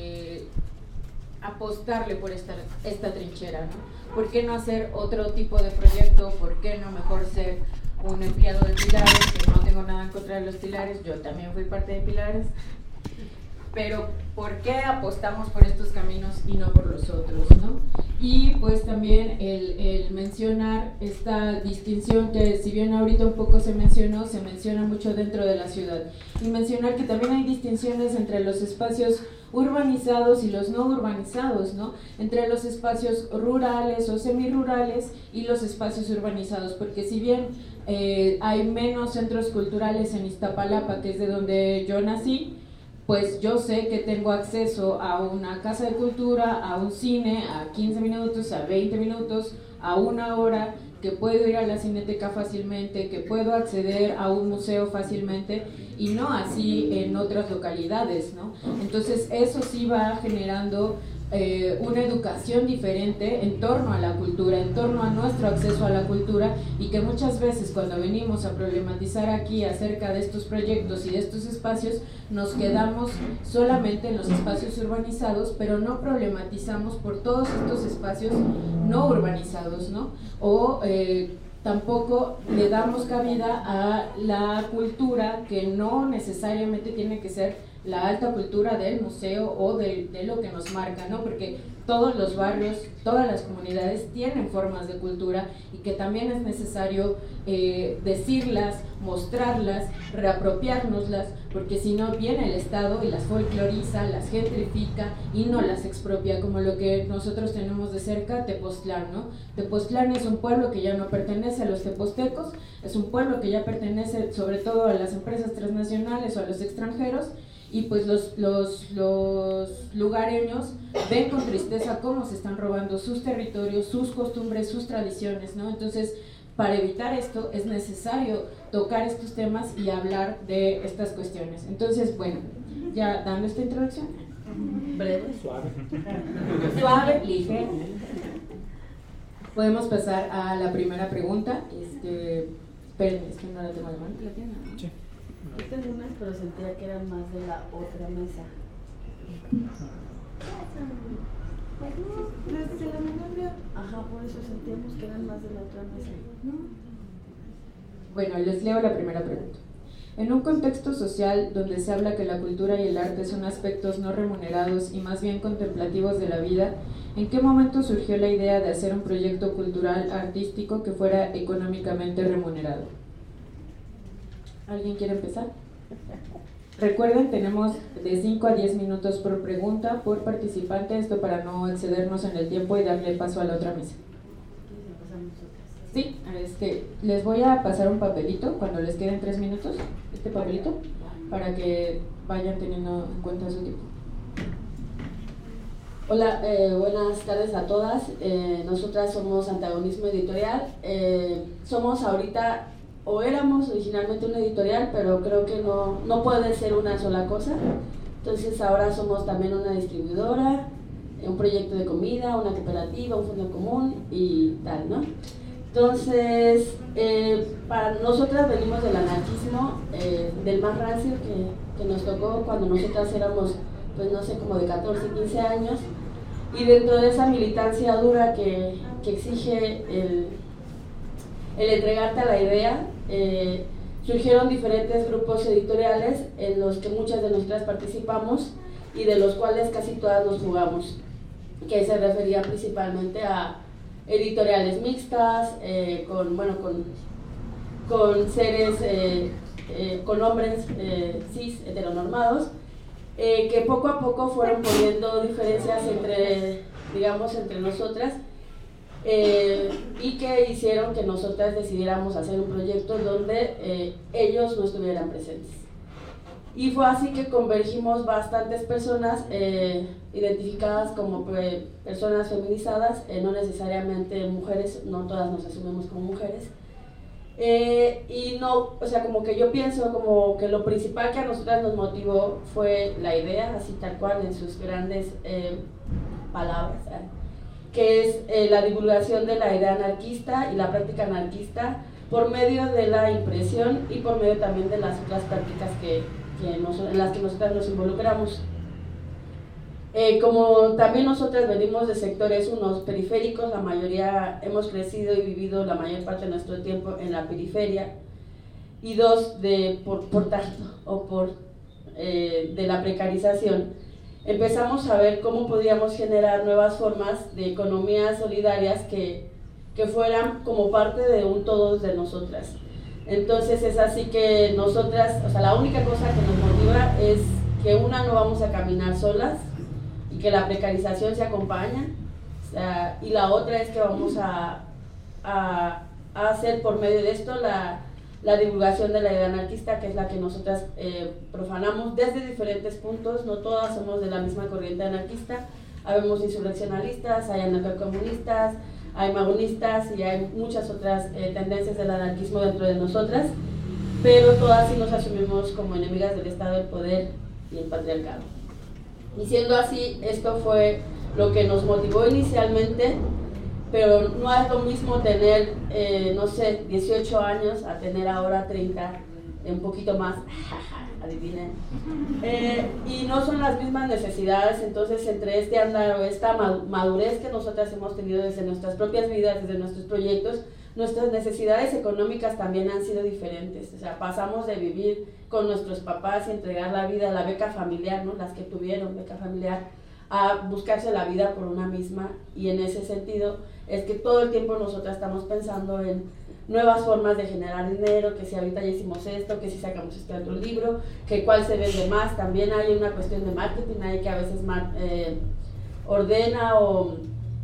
apostarle por esta trinchera, ¿no? ¿Por qué no hacer otro tipo de proyecto? ¿Por qué no mejor ser un empleado de Pilares? Que no tengo nada en contra de los Pilares, yo también fui parte de Pilares, pero ¿por qué apostamos por estos caminos y no por los otros, ¿no? Y pues también el mencionar esta distinción que, si bien ahorita un poco se menciona mucho dentro de la ciudad, y mencionar que también hay distinciones entre los espacios urbanizados y los no urbanizados, ¿no? Entre los espacios rurales o semirurales y los espacios urbanizados, porque si bien hay menos centros culturales en Iztapalapa, que es de donde yo nací, pues yo sé que tengo acceso a una casa de cultura, a un cine, a 15 minutos, a 20 minutos, a una hora, que puedo ir a la cineteca fácilmente, que puedo acceder a un museo fácilmente, y no así en otras localidades, ¿no? Entonces eso sí va generando una educación diferente en torno a la cultura, en torno a nuestro acceso a la cultura, y que muchas veces cuando venimos a problematizar aquí acerca de estos proyectos y de estos espacios, nos quedamos solamente en los espacios urbanizados, pero no problematizamos por todos estos espacios no urbanizados, ¿no? O tampoco le damos cabida a la cultura, que no necesariamente tiene que ser la alta cultura del museo o de lo que nos marca, ¿no? Porque todos los barrios, todas las comunidades tienen formas de cultura, y que también es necesario decirlas, mostrarlas, reapropiárnoslas, porque si no viene el Estado y las folcloriza, las gentrifica y no las expropia, como lo que nosotros tenemos de cerca, Tepoztlán, ¿no? Tepoztlán es un pueblo que ya no pertenece a los tepoztecos, es un pueblo que ya pertenece sobre todo a las empresas transnacionales o a los extranjeros, y pues los lugareños ven con tristeza cómo se están robando sus territorios, sus costumbres, sus tradiciones, ¿no? Entonces, para evitar esto es necesario tocar estos temas y hablar de estas cuestiones. Entonces, bueno, ya dando esta introducción, breve, suave, ligera, podemos pasar a la primera pregunta. Esperen, es que no la tengo de mano. ¿La tienen? Sí. Yo tengo unas, pero sentía que eran más de la otra mesa. Ajá, por eso sentíamos que eran más de la otra mesa. Bueno, les leo la primera pregunta. En un contexto social donde se habla que la cultura y el arte son aspectos no remunerados y más bien contemplativos de la vida, ¿en qué momento surgió la idea de hacer un proyecto cultural artístico que fuera económicamente remunerado? ¿Alguien quiere empezar? Recuerden, tenemos de 5 a 10 minutos por pregunta, por participante, esto para no excedernos en el tiempo y darle paso a la otra mesa. Sí, les voy a pasar un papelito cuando les queden 3 minutos, este papelito, para que vayan teniendo en cuenta su tiempo. Hola, buenas tardes a todas. Nosotras somos Antagonismo Editorial. Somos ahorita, o éramos originalmente una editorial, pero creo que no puede ser una sola cosa. Entonces ahora somos también una distribuidora, un proyecto de comida, una cooperativa, un fondo común y tal, ¿no? Entonces, para nosotras venimos del anarquismo, del más rancio que nos tocó cuando nosotras éramos, pues no sé, como de 14, 15 años, y dentro de esa militancia dura que exige el entregarte a la idea, surgieron diferentes grupos editoriales en los que muchas de nosotras participamos y de los cuales casi todas nos jugamos, que se referían principalmente a editoriales mixtas, con seres, con hombres cis heteronormados, que poco a poco fueron poniendo diferencias entre nosotras, y que hicieron que nosotras decidiéramos hacer un proyecto donde ellos no estuvieran presentes. Y fue así que convergimos bastantes personas identificadas como personas feminizadas, no necesariamente mujeres, no todas nos asumimos como mujeres. Y no, o sea, como que yo pienso como que lo principal que a nosotras nos motivó fue la idea, así tal cual, en sus grandes palabras, que es la divulgación de la idea anarquista y la práctica anarquista por medio de la impresión y por medio también de las otras prácticas en las que nosotras nos involucramos. Como también nosotras venimos de sectores unos periféricos, la mayoría hemos crecido y vivido la mayor parte de nuestro tiempo en la periferia, y dos, por tacto o de la precarización, empezamos a ver cómo podíamos generar nuevas formas de economías solidarias que fueran como parte de un todos de nosotras. Entonces es así que nosotras, o sea, la única cosa que nos motiva es que no vamos a caminar solas y que la precarización se acompaña, o sea, y la otra es que vamos a hacer por medio de esto la divulgación de la idea anarquista, que es la que nosotras profanamos desde diferentes puntos. No todas somos de la misma corriente anarquista, habemos insurreccionalistas, hay anarcocomunistas, hay magonistas y hay muchas otras tendencias del anarquismo dentro de nosotras, pero todas sí nos asumimos como enemigas del Estado, del poder y el patriarcado. Y siendo así, esto fue lo que nos motivó inicialmente, pero no es lo mismo tener, 18 años a tener ahora 30, un poquito más, adivinen. Y no son las mismas necesidades, entonces entre este andar o esta madurez que nosotras hemos tenido desde nuestras propias vidas, desde nuestros proyectos, nuestras necesidades económicas también han sido diferentes. O sea, pasamos de vivir con nuestros papás y entregar la vida, la beca familiar, ¿no? Las que tuvieron beca familiar, a buscarse la vida por una misma, y en ese sentido es que todo el tiempo nosotras estamos pensando en nuevas formas de generar dinero, que si ahorita ya hicimos esto, que si sacamos este otro libro, que cuál se vende más. También hay una cuestión de marketing ahí que a veces ordena o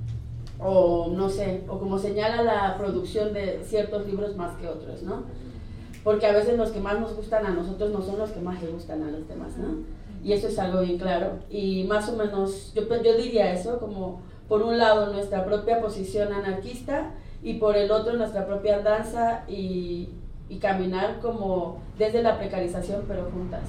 no sé, o como señala la producción de ciertos libros más que otros, ¿no? Porque a veces los que más nos gustan a nosotros no son los que más le gustan a los demás, ¿no? Y eso es algo bien claro, y más o menos yo diría eso, como por un lado nuestra propia posición anarquista y por el otro nuestra propia andanza y caminar como desde la precarización, pero juntas.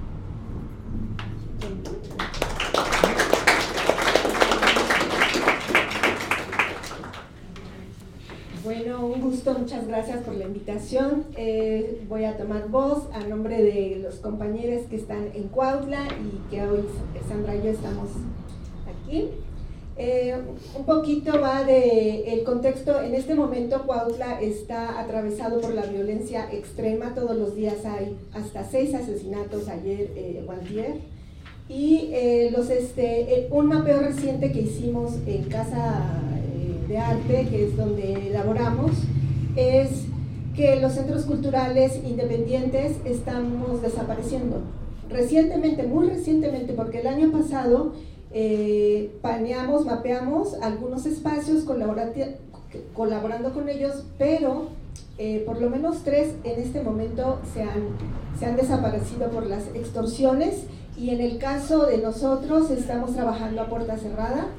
Bueno, un gusto, muchas gracias por la invitación. Voy a tomar voz a nombre de los compañeros que están en Cuautla y que hoy Sandra y yo estamos aquí. Un poquito va de el contexto. En este momento Cuautla está atravesado por la violencia extrema. Todos los días hay hasta 6 asesinatos, ayer o antier. Y un mapeo reciente que hicimos en Casa de Arte, que es donde elaboramos, es que los centros culturales independientes estamos desapareciendo. Recientemente, muy recientemente, porque el año pasado mapeamos algunos espacios colaborando con ellos, pero por lo menos 3 en este momento se han desaparecido por las extorsiones Y en el caso de nosotros estamos trabajando a puerta cerrada,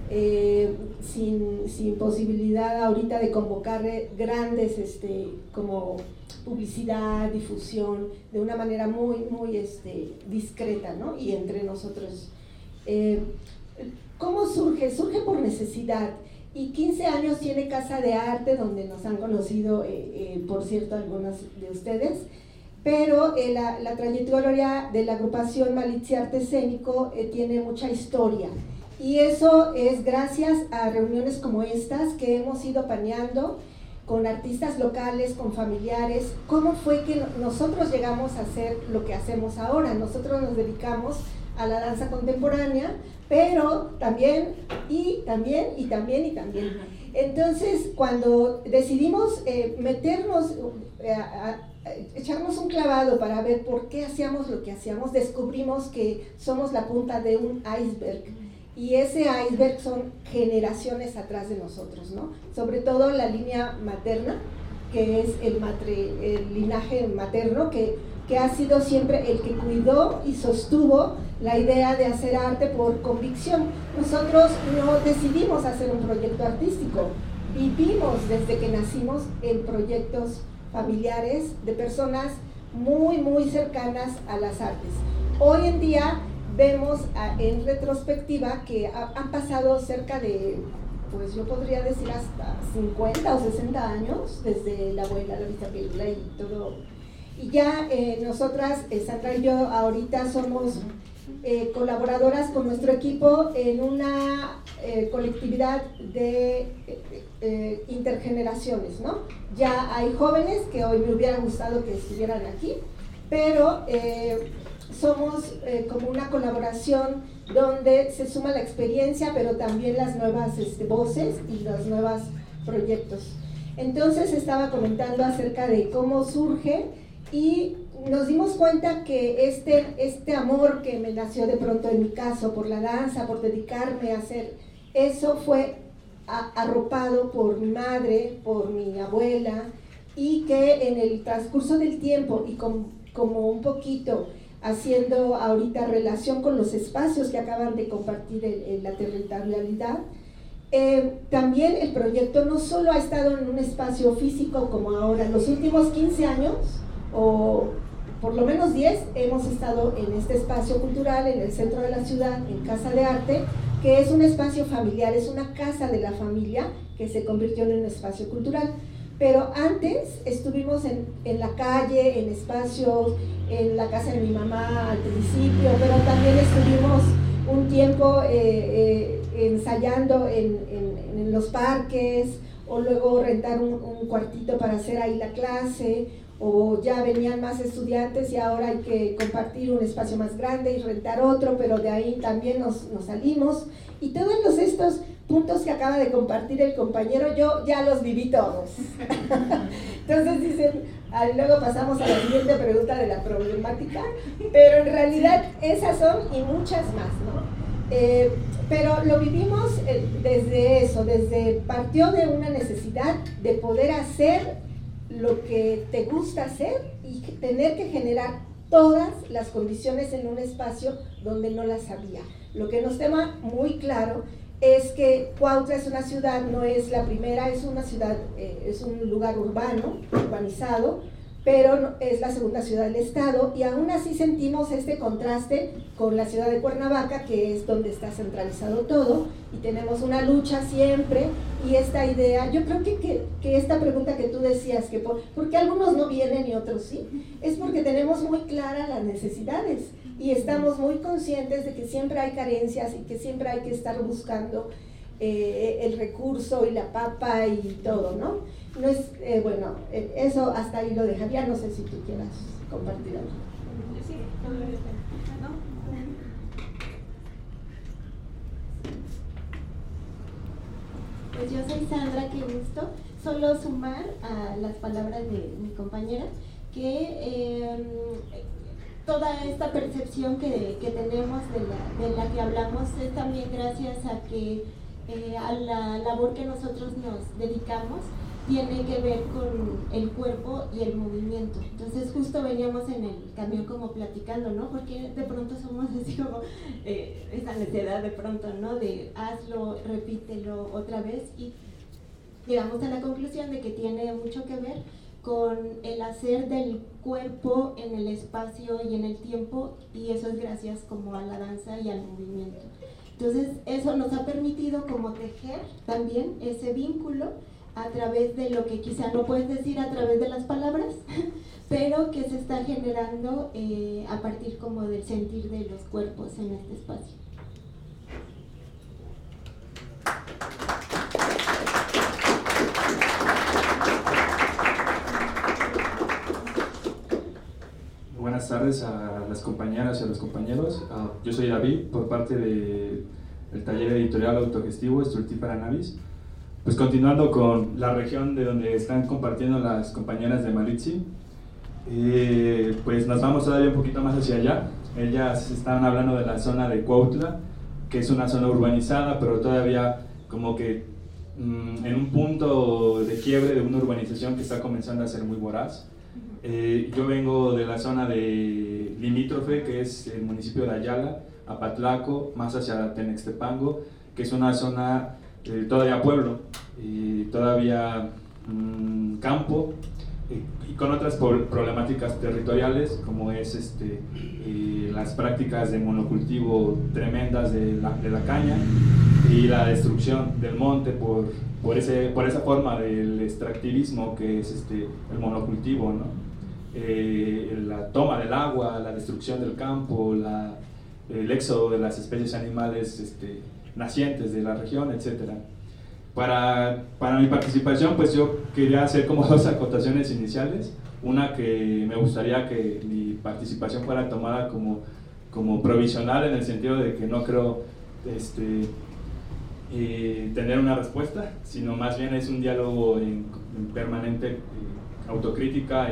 sin posibilidad ahorita de convocar grandes como publicidad, difusión, de una manera muy discreta, ¿no? Y entre nosotros. ¿Cómo surge? Surge por necesidad. Y 15 años tiene Casa de Arte, donde nos han conocido, por cierto, algunas de ustedes. Pero la trayectoria de la agrupación Malitzi Arte Escénico tiene mucha historia. Y eso es gracias a reuniones como estas que hemos ido planeando con artistas locales, con familiares. ¿Cómo fue que nosotros llegamos a hacer lo que hacemos ahora? Nosotros nos dedicamos a la danza contemporánea, pero también. Entonces, cuando decidimos meternos, echarnos un clavado para ver por qué hacíamos lo que hacíamos, descubrimos que somos la punta de un iceberg. Y ese iceberg son generaciones atrás de nosotros, ¿no? Sobre todo la línea materna, que es el linaje materno, que ha sido siempre el que cuidó y sostuvo la idea de hacer arte por convicción. Nosotros no decidimos hacer un proyecto artístico, vivimos desde que nacimos en proyectos familiares de personas muy, muy cercanas a las artes. Hoy en día vemos en retrospectiva que han pasado cerca de, pues yo podría decir hasta 50 o 60 años desde la abuela, la bisabuela y todo. Y ya nosotras, Sandra y yo, ahorita somos colaboradoras con nuestro equipo en una colectividad de intergeneraciones, ¿no? Ya hay jóvenes que hoy me hubiera gustado que estuvieran aquí, pero somos como una colaboración donde se suma la experiencia, pero también las nuevas voces y los nuevos proyectos. Entonces estaba comentando acerca de cómo surge y nos dimos cuenta que este amor que me nació de pronto en mi caso por la danza, por dedicarme a hacer eso, fue arropado por mi madre, por mi abuela, y que en el transcurso del tiempo y como un poquito haciendo ahorita relación con los espacios que acaban de compartir en la territorialidad, también el proyecto no solo ha estado en un espacio físico como ahora, los últimos 15 años, o por lo menos 10, hemos estado en este espacio cultural, en el centro de la ciudad, en Casa de Arte, que es un espacio familiar, es una casa de la familia que se convirtió en un espacio cultural. Pero antes estuvimos en la calle, en espacios, en la casa de mi mamá al principio, pero también estuvimos un tiempo ensayando en los parques, o luego rentar un cuartito para hacer ahí la clase, o ya venían más estudiantes y ahora hay que compartir un espacio más grande y rentar otro, pero de ahí también nos salimos. Y todos estos puntos que acaba de compartir el compañero, yo ya los viví todos. Entonces dicen, luego pasamos a la siguiente pregunta de la problemática, pero en realidad esas son y muchas más, ¿no? Pero lo vivimos desde eso, partió de una necesidad de poder hacer lo que te gusta hacer y tener que generar todas las condiciones en un espacio donde no las había. Lo que nos tema muy claro es que Cuautla es una ciudad, no es la primera, es una ciudad, es un lugar urbano, urbanizado, pero es la segunda ciudad del estado, y aún así sentimos este contraste con la ciudad de Cuernavaca, que es donde está centralizado todo, y tenemos una lucha siempre, y esta idea, yo creo que esta pregunta que tú decías, que ¿por qué algunos no vienen y otros sí? Es porque tenemos muy claras las necesidades, y estamos muy conscientes de que siempre hay carencias, y que siempre hay que estar buscando el recurso y la papa y todo, ¿no? No es, bueno, eso hasta ahí lo dejaría, no sé si tú quieras compartir algo. Sí, ¿no? Pues yo soy Sandra, qué gusto. Solo sumar a las palabras de mi compañera que toda esta percepción que tenemos de la que hablamos es también gracias a que a la labor que nosotros nos dedicamos tiene que ver con el cuerpo y el movimiento. Entonces justo veníamos en el camión como platicando, ¿no? Porque de pronto somos así como esa necesidad de pronto, ¿no? De hazlo, repítelo otra vez, y llegamos a la conclusión de que tiene mucho que ver con el hacer del cuerpo en el espacio y en el tiempo, y eso es gracias como a la danza y al movimiento. Entonces eso nos ha permitido como tejer también ese vínculo a través de lo que quizá no puedes decir a través de las palabras, pero que se está generando a partir como del sentir de los cuerpos en este espacio. Buenas tardes a las compañeras y a los compañeros. Yo soy David, por parte del taller editorial autogestivo Estultí para Navis. Pues continuando con la región de donde están compartiendo las compañeras de Malitzi, pues nos vamos todavía un poquito más hacia allá. Ellas están hablando de la zona de Cuautla, que es una zona urbanizada, pero todavía como que en un punto de quiebre de una urbanización que está comenzando a ser muy voraz. Yo vengo de la zona de limítrofe, que es el municipio de Ayala, Apatlaco, más hacia Tenextepango, que es una zona todavía pueblo, todavía campo, y con otras problemáticas territoriales, como es las prácticas de monocultivo tremendas de la caña y la destrucción del monte por esa forma del extractivismo que es el monocultivo, ¿no? La toma del agua, la destrucción del campo, el éxodo de las especies animales nacientes de la región, etc. Para mi participación, pues yo quería hacer como dos acotaciones iniciales. Una, que me gustaría que mi participación fuera tomada como provisional, en el sentido de que no creo tener una respuesta, sino más bien es un diálogo en permanente autocrítica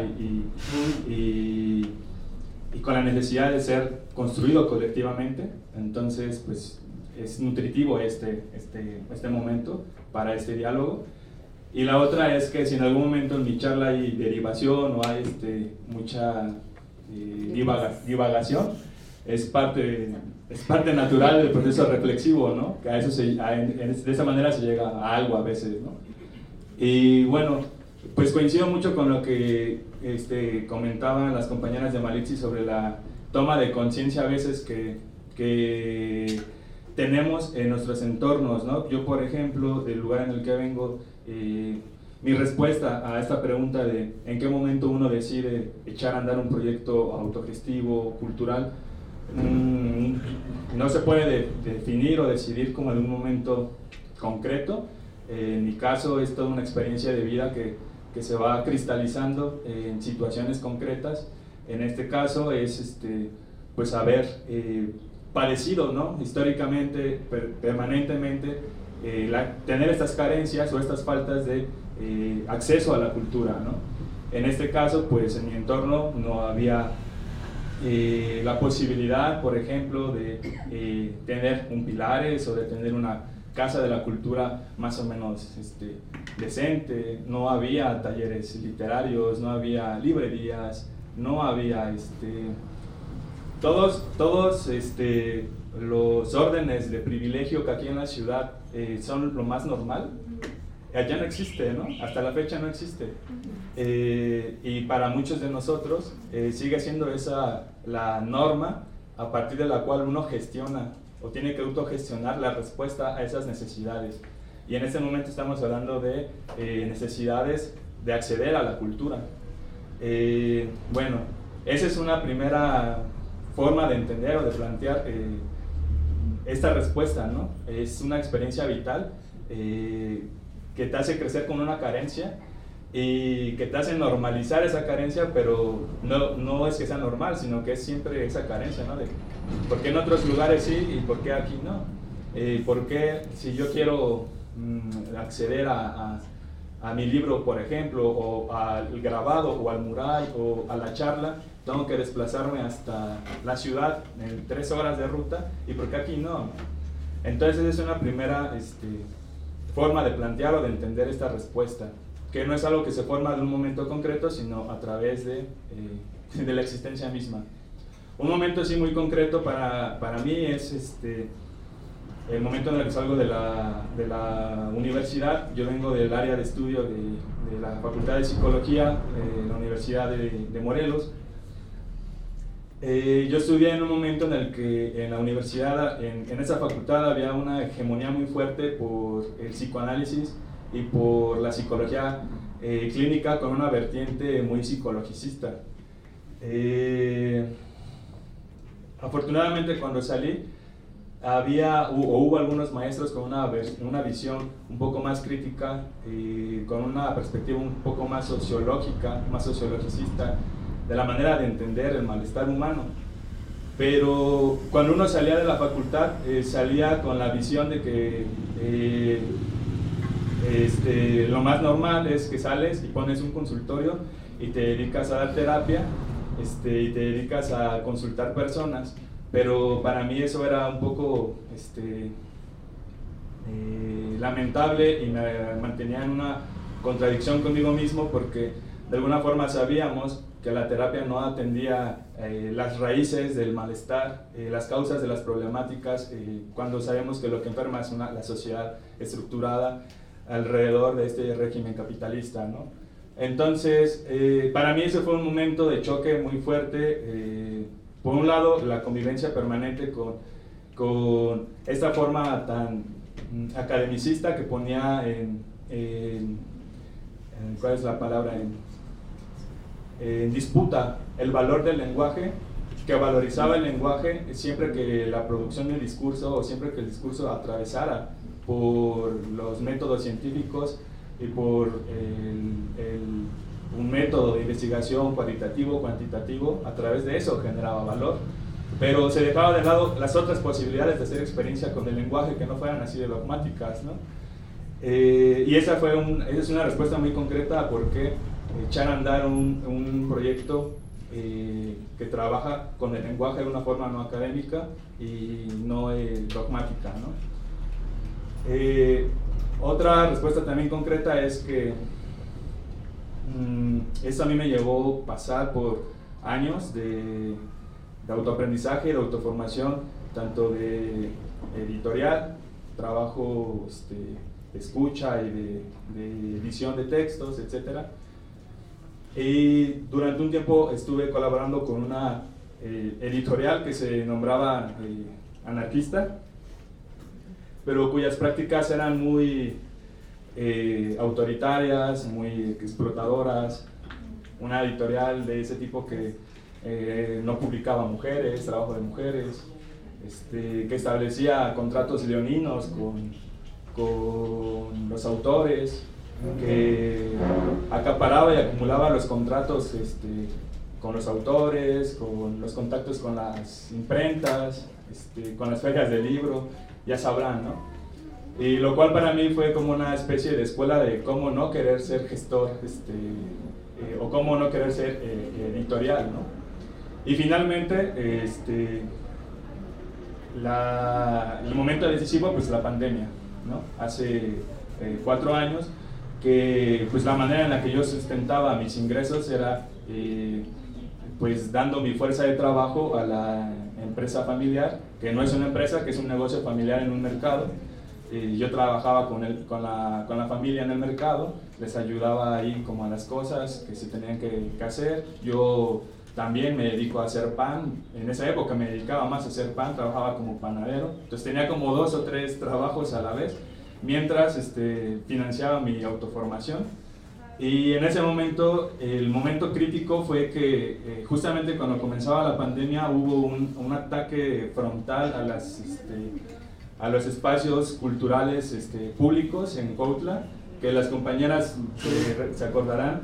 y con la necesidad de ser construido colectivamente. Entonces, pues es nutritivo este momento para este diálogo. Y la otra es que si en algún momento en mi charla hay derivación o hay mucha divagación, es parte natural del proceso reflexivo, ¿no? Que de esa manera se llega a algo a veces, ¿no? Y bueno, pues coincido mucho con lo que comentaban las compañeras de Malitzi sobre la toma de conciencia a veces que tenemos en nuestros entornos, ¿no? Yo, por ejemplo, del lugar en el que vengo, mi respuesta a esta pregunta de en qué momento uno decide echar a andar un proyecto autogestivo, cultural, no se puede definir o decidir como en un momento concreto. En mi caso es toda una experiencia de vida que se va cristalizando en situaciones concretas. En este caso es pues haber padecido, ¿no? Históricamente, permanentemente, tener estas carencias o estas faltas de acceso a la cultura, ¿no? En este caso, pues en mi entorno no había la posibilidad, por ejemplo, de tener un Pilares o de tener una casa de la cultura más o menos decente. No había talleres literarios, no había librerías, no había todos los órdenes de privilegio que aquí en la ciudad son lo más normal. Allá no existe, ¿no? Hasta la fecha no existe. Y para muchos de nosotros sigue siendo esa la norma a partir de la cual uno gestiona o tiene que autogestionar la respuesta a esas necesidades. Y en este momento estamos hablando de necesidades de acceder a la cultura. Bueno, esa es una primera forma de entender o de plantear esta respuesta, ¿no? Es una experiencia vital que te hace crecer con una carencia y que te hace normalizar esa carencia, pero no es que sea normal, sino que es siempre esa carencia, ¿no? De ¿por qué en otros lugares sí y por qué aquí no? ¿Por qué si yo quiero acceder a mi libro, por ejemplo, o al grabado, o al mural, o a la charla, tengo que desplazarme hasta la ciudad en 3 horas de ruta, y por qué aquí no? Entonces es una primera forma de plantear o de entender esta respuesta. que no es algo que se forma de un momento concreto, sino a través de la existencia misma. Un momento así muy concreto para mí es el momento en el que salgo de la universidad. Yo vengo del área de estudio de la Facultad de Psicología de la Universidad de Morelos. Yo estudié en un momento en el que en la universidad, en esa facultad, había una hegemonía muy fuerte por el psicoanálisis y por la psicología clínica, con una vertiente muy psicologicista. Afortunadamente, cuando salí, hubo algunos maestros con una visión un poco más crítica, con una perspectiva un poco más sociológica, más sociologicista, de la manera de entender el malestar humano. Pero cuando uno salía de la facultad, salía con la visión de que lo más normal es que sales y pones un consultorio y te dedicas a dar terapia, y te dedicas a consultar personas. Pero para mí eso era un poco lamentable, y me mantenía en una contradicción conmigo mismo, porque de alguna forma sabíamos que la terapia no atendía las raíces del malestar, las causas de las problemáticas, cuando sabemos que lo que enferma es la sociedad estructurada alrededor de este régimen capitalista, ¿no? Entonces, para mí ese fue un momento de choque muy fuerte. Por un lado, la convivencia permanente con esta forma tan academicista que ponía ¿cuál es la palabra? En disputa el valor del lenguaje, que valorizaba el lenguaje siempre que la producción del discurso, o siempre que el discurso atravesara por los métodos científicos y por un método de investigación cualitativo, cuantitativo. A través de eso generaba valor, pero se dejaba de lado las otras posibilidades de hacer experiencia con el lenguaje, que no fueran así de dogmáticas, ¿no? Y esa es una respuesta muy concreta a por qué echar a andar un proyecto que trabaja con el lenguaje de una forma no académica y no dogmática, ¿no? Otra respuesta también concreta es que eso a mí me llevó a pasar por años de autoaprendizaje, de autoformación, tanto de editorial, trabajo de escucha y de edición de textos, etc. Y durante un tiempo estuve colaborando con una editorial que se nombraba Anarquista, pero cuyas prácticas eran muy autoritarias, muy explotadoras. Una editorial de ese tipo que no publicaba mujeres, trabajo de mujeres, que establecía contratos leoninos con los autores, que acaparaba y acumulaba los contratos con los autores, con los contactos con las imprentas, con las ferias del libro, ya sabrán, ¿no? Y lo cual para mí fue como una especie de escuela de cómo no querer ser gestor, o cómo no querer ser editorial, ¿no? Y finalmente, el momento decisivo, pues la pandemia, ¿no? Hace 4 años, que pues la manera en la que yo sustentaba mis ingresos era pues dando mi fuerza de trabajo a la empresa familiar, que no es una empresa, que es un negocio familiar en un mercado. Yo trabajaba con la familia en el mercado, les ayudaba ahí como a las cosas que se tenían que hacer. Yo también me dedico a hacer pan. En esa época me dedicaba más a hacer pan, trabajaba como panadero, entonces tenía como 2 o 3 trabajos a la vez, mientras financiaba mi autoformación. Y en ese momento, el momento crítico fue que justamente cuando comenzaba la pandemia hubo un ataque frontal a los espacios culturales públicos en Cuautla, que las compañeras se acordarán,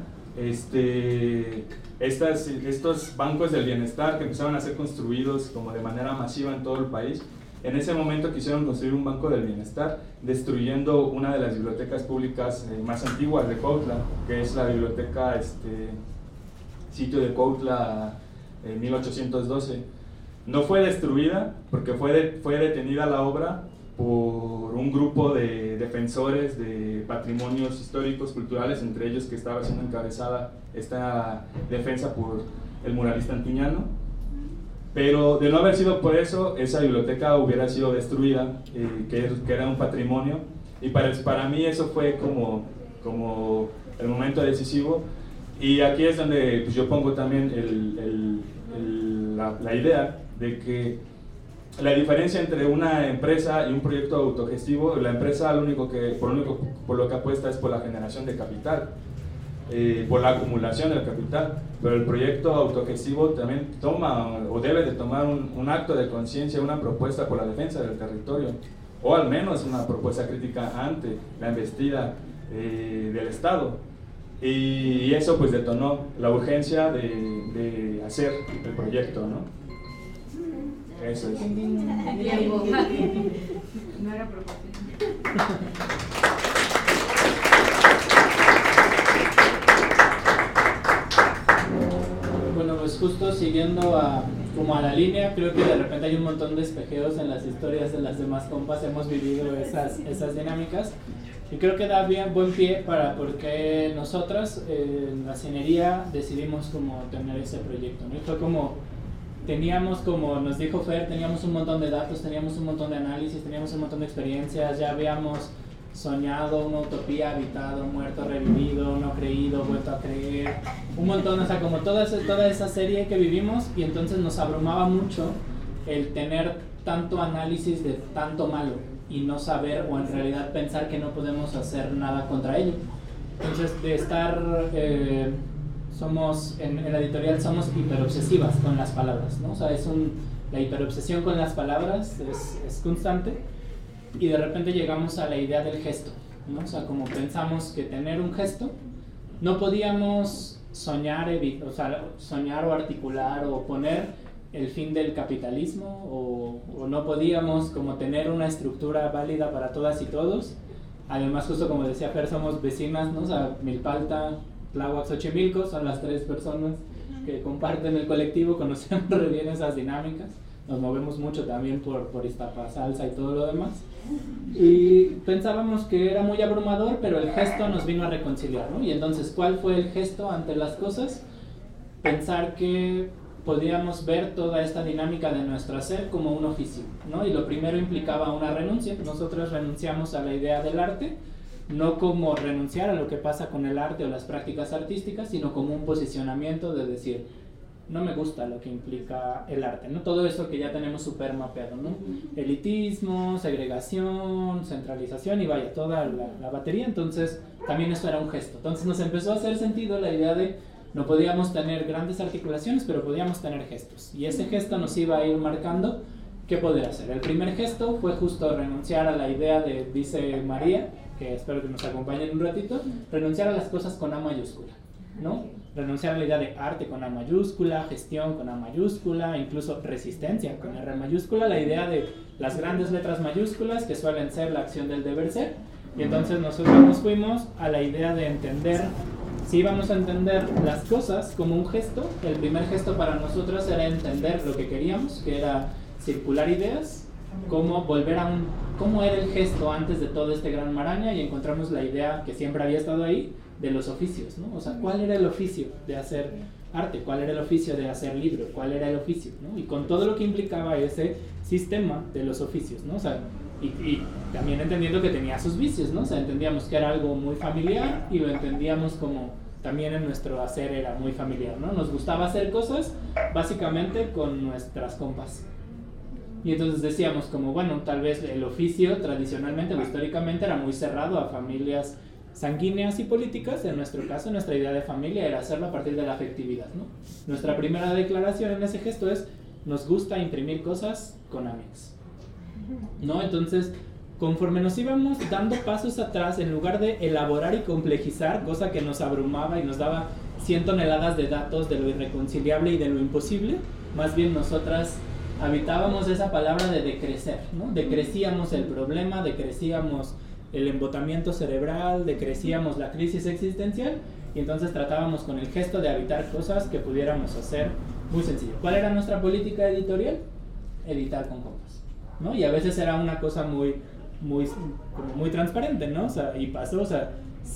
estos bancos del bienestar que empezaron a ser construidos como de manera masiva en todo el país. En ese momento quisieron construir un banco del bienestar, destruyendo una de las bibliotecas públicas más antiguas de Cuautla, que es la biblioteca Sitio de Cuautla 1812. No fue destruida porque fue detenida la obra por un grupo de defensores de patrimonios históricos, culturales, entre ellos que estaba siendo encabezada esta defensa por el muralista antiñano. Pero de no haber sido por eso, esa biblioteca hubiera sido destruida, que era un patrimonio, y para mí eso fue como el momento decisivo. Y aquí es donde pues, yo pongo también la idea de que la diferencia entre una empresa y un proyecto autogestivo, la empresa por lo que apuesta es por la generación de capital, por la acumulación del capital, pero el proyecto autogestivo también toma o debe de tomar un acto de conciencia, una propuesta por la defensa del territorio, o al menos una propuesta crítica ante la embestida del Estado. Y eso pues detonó la urgencia de hacer el proyecto, ¿no? Eso es. No era propósito. Bueno, pues justo siguiendo como a la línea, creo que de repente hay un montón de espejeos en las historias de las demás compas, hemos vivido esas dinámicas, y creo que da bien buen pie para porque nosotras en la cinería decidimos como tener ese proyecto, ¿no? Y fue teníamos, como nos dijo Fer, teníamos un montón de datos, teníamos un montón de análisis, teníamos un montón de experiencias, ya habíamos soñado una utopía, habitado, muerto, revivido, no creído, vuelto a creer, un montón, o sea, como toda esa serie que vivimos, y entonces nos abrumaba mucho el tener tanto análisis de tanto malo y no saber, o en realidad pensar que no podemos hacer nada contra ello. Entonces, de estar... en la editorial somos hiperobsesivas con las palabras, ¿no? O sea, la hiperobsesión con las palabras es constante, y de repente llegamos a la idea del gesto, ¿no? O sea, como pensamos que tener un gesto, no podíamos soñar o articular o poner el fin del capitalismo, o no podíamos como tener una estructura válida para todas y todos. Además, justo como decía Fer, somos vecinas, ¿no? O sea, Milpalta, Tláhuac, Xochimilco, son las 3 personas que comparten el colectivo, conocemos re bien esas dinámicas, nos movemos mucho también por Iztapasalsa y todo lo demás, y pensábamos que era muy abrumador, pero el gesto nos vino a reconciliar, ¿no? Y entonces, ¿cuál fue el gesto ante las cosas? Pensar que podíamos ver toda esta dinámica de nuestro hacer como un oficio, ¿no? Y lo primero implicaba una renuncia. Nosotros renunciamos a la idea del arte, no como renunciar a lo que pasa con el arte o las prácticas artísticas, sino como un posicionamiento de decir, no me gusta lo que implica el arte, ¿no? Todo eso que ya tenemos súper mapeado, ¿no? Elitismo, segregación, centralización y vaya, toda la batería. Entonces también eso era un gesto. Entonces nos empezó a hacer sentido la idea de no podíamos tener grandes articulaciones, pero podíamos tener gestos, y ese gesto nos iba a ir marcando qué poder hacer. El primer gesto fue justo renunciar a la idea de, dice María, que espero que nos acompañen un ratito, renunciar a las cosas con A mayúscula, ¿no? Renunciar a la idea de arte con A mayúscula, gestión con A mayúscula, incluso resistencia con R mayúscula, la idea de las grandes letras mayúsculas que suelen ser la acción del deber ser. Y entonces nosotros nos fuimos a la idea de entender, si íbamos a entender las cosas como un gesto, el primer gesto para nosotros era entender lo que queríamos, que era circular ideas, cómo era el gesto antes de todo este gran maraña, y encontramos la idea que siempre había estado ahí, de los oficios, ¿no? O sea, ¿cuál era el oficio de hacer arte? ¿Cuál era el oficio de hacer libro? ¿Cuál era el oficio, ¿no? Y con todo lo que implicaba ese sistema de los oficios, ¿no? O sea, y también entendiendo que tenía sus vicios, ¿no? O sea, entendíamos que era algo muy familiar, y lo entendíamos como también en nuestro hacer era muy familiar, ¿no? Nos gustaba hacer cosas básicamente con nuestras compas. Y entonces decíamos como, bueno, tal vez el oficio tradicionalmente o históricamente era muy cerrado a familias sanguíneas y políticas. En nuestro caso, nuestra idea de familia era hacerlo a partir de la afectividad, ¿no? Nuestra primera declaración en ese gesto es, nos gusta imprimir cosas con Amex, ¿no? Entonces, conforme nos íbamos dando pasos atrás, en lugar de elaborar y complejizar, cosa que nos abrumaba y nos daba 100 toneladas de datos de lo irreconciliable y de lo imposible, más bien nosotras habitábamos esa palabra de decrecer, ¿no? Decrecíamos el problema, decrecíamos el embotamiento cerebral, decrecíamos la crisis existencial, y entonces tratábamos con el gesto de habitar cosas que pudiéramos hacer muy sencillo. ¿Cuál era nuestra política editorial? Editar con compas. ¿no? Y a veces era una cosa muy transparente, ¿no? O sea, y pasó, o sea,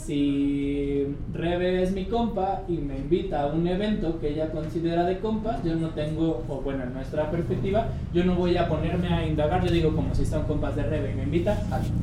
si Rebe es mi compa y me invita a un evento que ella considera de compas, yo no tengo, o bueno, en nuestra perspectiva, yo no voy a ponerme a indagar, yo digo como si son compas de Rebe y me invita,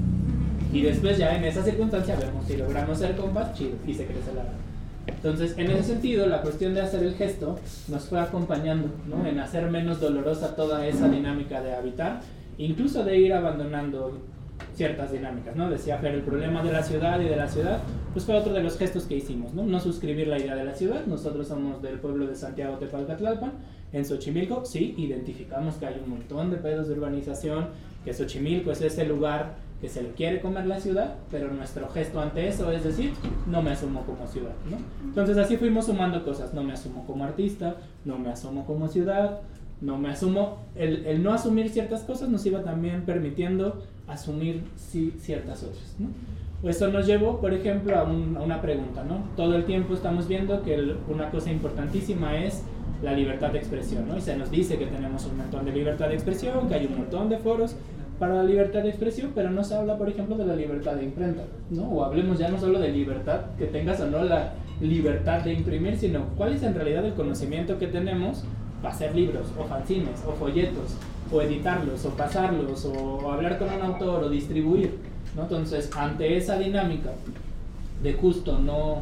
y después ya en esa circunstancia vemos si logramos ser compas, chido, y se crece la gana. Entonces, en ese sentido, la cuestión de hacer el gesto nos fue acompañando, ¿no? En hacer menos dolorosa toda esa dinámica de habitar, incluso de ir abandonando ciertas dinámicas, ¿no? Decía Fer, el problema de la ciudad y de la ciudad, pues fue otro de los gestos que hicimos, ¿no? No suscribir la idea de la ciudad. Nosotros somos del pueblo de Santiago Tepalcatlalpan. En Xochimilco, sí, identificamos que hay un montón de pedos de urbanización, que Xochimilco es ese lugar que se le quiere comer la ciudad, pero nuestro gesto ante eso es decir, no me asumo como ciudad, ¿no? Entonces así fuimos sumando cosas, no me asumo como artista, no me asumo como ciudad, no me asumo, el no asumir ciertas cosas nos iba también permitiendo asumir sí, ciertas otras, ¿no? Esto nos llevó, por ejemplo, a una pregunta, ¿no? Todo el tiempo estamos viendo que una cosa importantísima es la libertad de expresión, ¿no? Y se nos dice que tenemos un montón de libertad de expresión, que hay un montón de foros para la libertad de expresión, pero no se habla, por ejemplo, de la libertad de imprenta, ¿no? O hablemos ya no solo de libertad, que tengas o no la libertad de imprimir, sino cuál es en realidad el conocimiento que tenemos para hacer libros, o fanzines, o folletos, o editarlos, o pasarlos, o hablar con un autor, o distribuir, ¿no? Entonces, ante esa dinámica de justo no,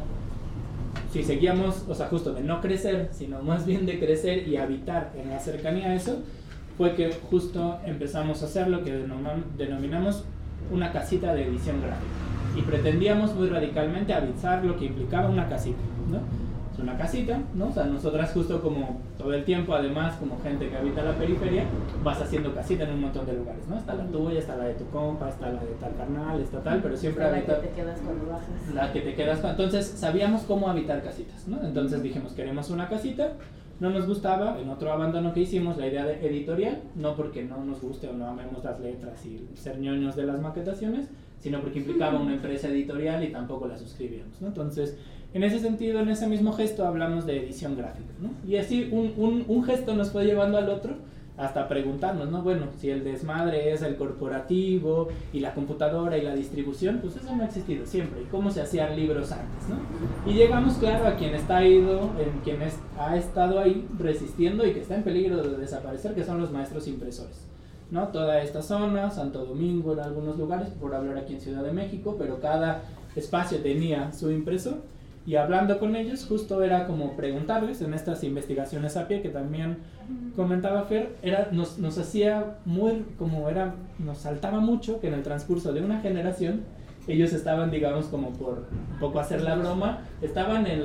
si seguíamos, o sea, justo de no crecer, sino más bien de crecer y habitar en la cercanía a eso, fue que justo empezamos a hacer lo que denominamos una casita de edición gráfica. Y pretendíamos muy radicalmente avisar lo que implicaba una casita, ¿no? Es una casita, ¿no? O sea, nosotras justo como todo el tiempo, además, como gente que habita la periferia, vas haciendo casita en un montón de lugares, ¿no? Está la tuya, está la de tu compa, está la de tal carnal, está tal, pero siempre habita... La que te quedas cuando bajas. La que te quedas cuando... Entonces, sabíamos cómo habitar casitas, ¿no? Entonces dijimos, queremos una casita. No nos gustaba, en otro abandono que hicimos, la idea de editorial, no porque no nos guste o no amemos las letras y ser ñoños de las maquetaciones, sino porque implicaba una empresa editorial y tampoco la suscribíamos, ¿no? Entonces, en ese sentido, en ese mismo gesto hablamos de edición gráfica, ¿no? Y así un gesto nos fue llevando al otro hasta preguntarnos, ¿no? Bueno, si el desmadre es el corporativo y la computadora y la distribución, pues eso no ha existido siempre. ¿Y cómo se hacían libros antes, no? Y llegamos, claro, a quien ha estado ahí resistiendo y que está en peligro de desaparecer, que son los maestros impresores, ¿no? Toda esta zona, Santo Domingo en algunos lugares, por hablar aquí en Ciudad de México, pero cada espacio tenía su impresor. Y hablando con ellos, justo era como preguntarles en estas investigaciones a pie que también comentaba Fer, nos hacía muy, nos saltaba mucho que en el transcurso de una generación, ellos estaban, digamos, como por un poco hacer la broma, estaban en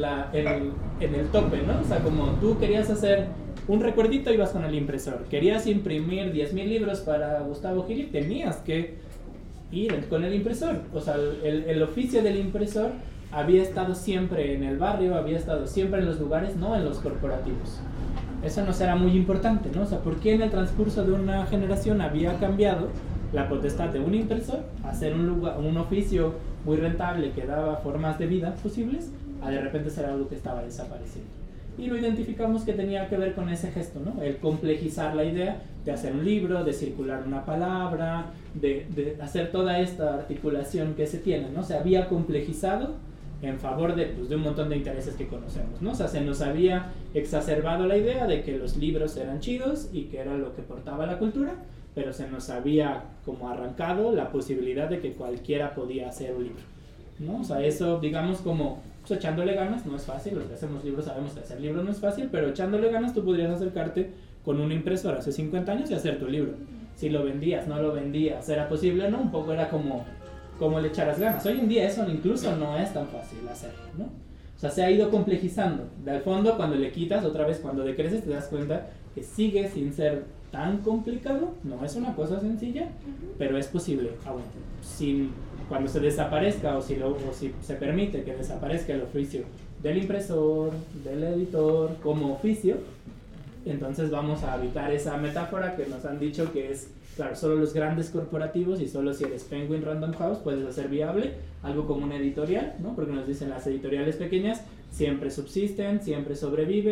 el tope, ¿no? O sea, como tú querías hacer un recuerdito, ibas con el impresor. Querías imprimir 10,000 libros para Gustavo Gili, tenías que ir con el impresor. O sea, el oficio del impresor había estado siempre en el barrio, había estado siempre en los lugares, no en los corporativos. Eso nos era muy importante, ¿no? O sea, ¿por qué en el transcurso de una generación había cambiado la potestad de un impresor a hacer un oficio muy rentable que daba formas de vida posibles, a de repente ser algo que estaba desapareciendo? Y lo identificamos que tenía que ver con ese gesto, ¿no? El complejizar la idea de hacer un libro, de circular una palabra, de hacer toda esta articulación que se tiene, ¿no? Se había complejizado en favor de un montón de intereses que conocemos, ¿no? O sea, se nos había exacerbado la idea de que los libros eran chidos y que era lo que portaba la cultura, pero se nos había como arrancado la posibilidad de que cualquiera podía hacer un libro, ¿no? O sea, eso, digamos, como pues, echándole ganas, no es fácil, los que hacemos libros sabemos que hacer libros no es fácil, pero echándole ganas tú podrías acercarte con una impresora hace 50 años y hacer tu libro. Si lo vendías, no lo vendías, ¿era posible o no? Un poco era como le echaras ganas. Hoy en día eso incluso no es tan fácil hacerlo, ¿no? O sea, se ha ido complejizando. Del fondo, cuando le quitas, otra vez cuando decreces, te das cuenta que sigue sin ser tan complicado. No es una cosa sencilla, pero es posible. Aún cuando se desaparezca o si se permite que desaparezca el oficio del impresor, del editor como oficio, entonces vamos a evitar esa metáfora que nos han dicho que es, claro, solo los grandes corporativos y solo si eres Penguin Random House puedes hacer viable algo como una editorial, ¿no? Porque nos dicen las editoriales pequeñas siempre subsisten, siempre sobreviven,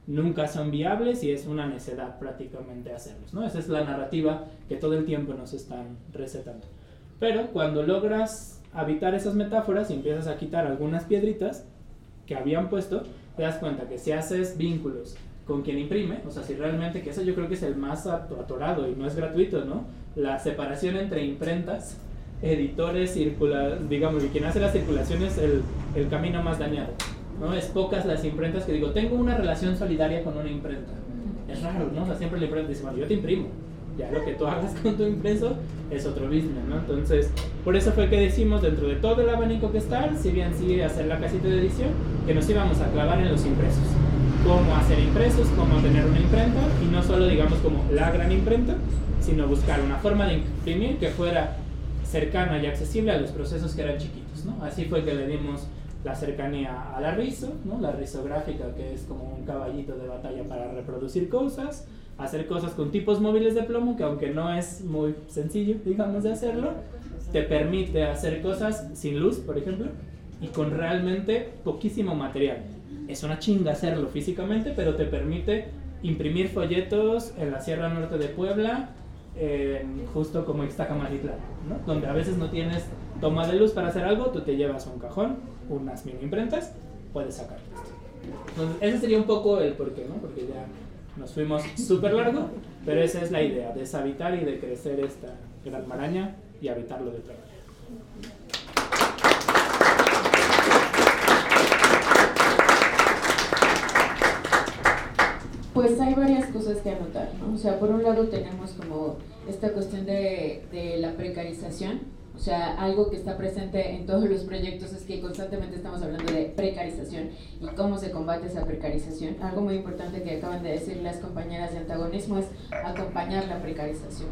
nunca son viables y es una necedad prácticamente hacerlos, ¿no? Esa es la narrativa que todo el tiempo nos están recetando. Pero cuando logras habitar esas metáforas y empiezas a quitar algunas piedritas que habían puesto, te das cuenta que si haces vínculos con quien imprime, o sea, si realmente, que eso yo creo que es el más atorado y no es gratuito, ¿no? La separación entre imprentas, editores, digamos, y quien hace la circulación es el camino más dañado, ¿no? Es pocas las imprentas que digo, tengo una relación solidaria con una imprenta. Es raro, ¿no? O sea, siempre la imprenta dice, bueno, yo te imprimo. Ya lo que tú hagas con tu impreso es otro business, ¿no? Entonces, por eso fue que decimos, dentro de todo el abanico que está, si bien sigue hacer la casita de edición, que nos íbamos a clavar en los impresos. Cómo hacer impresos, cómo tener una imprenta, y no solo, digamos, como la gran imprenta, sino buscar una forma de imprimir que fuera cercana y accesible a los procesos que eran chiquitos, ¿no? Así fue que le dimos la cercanía a la rizo, ¿no? La rizográfica, que es como un caballito de batalla para reproducir cosas, hacer cosas con tipos móviles de plomo, que aunque no es muy sencillo, digamos, de hacerlo, te permite hacer cosas sin luz, por ejemplo, y con realmente poquísimo material. Es una chinga hacerlo físicamente, pero te permite imprimir folletos en la Sierra Norte de Puebla, justo como Ixtacamatitlán, ¿no? Donde a veces no tienes toma de luz para hacer algo, tú te llevas un cajón, unas mini imprentas, puedes sacar esto. Entonces, ese sería un poco el porqué, ¿no? Porque ya nos fuimos súper largo, pero esa es la idea, deshabitar y de crecer esta gran maraña y habitarlo de otra manera. Pues hay varias cosas que anotar, ¿no? O sea, por un lado tenemos como esta cuestión de la precarización. O sea, algo que está presente en todos los proyectos es que constantemente estamos hablando de precarización y cómo se combate esa precarización. Algo muy importante que acaban de decir las compañeras de antagonismo es acompañar la precarización.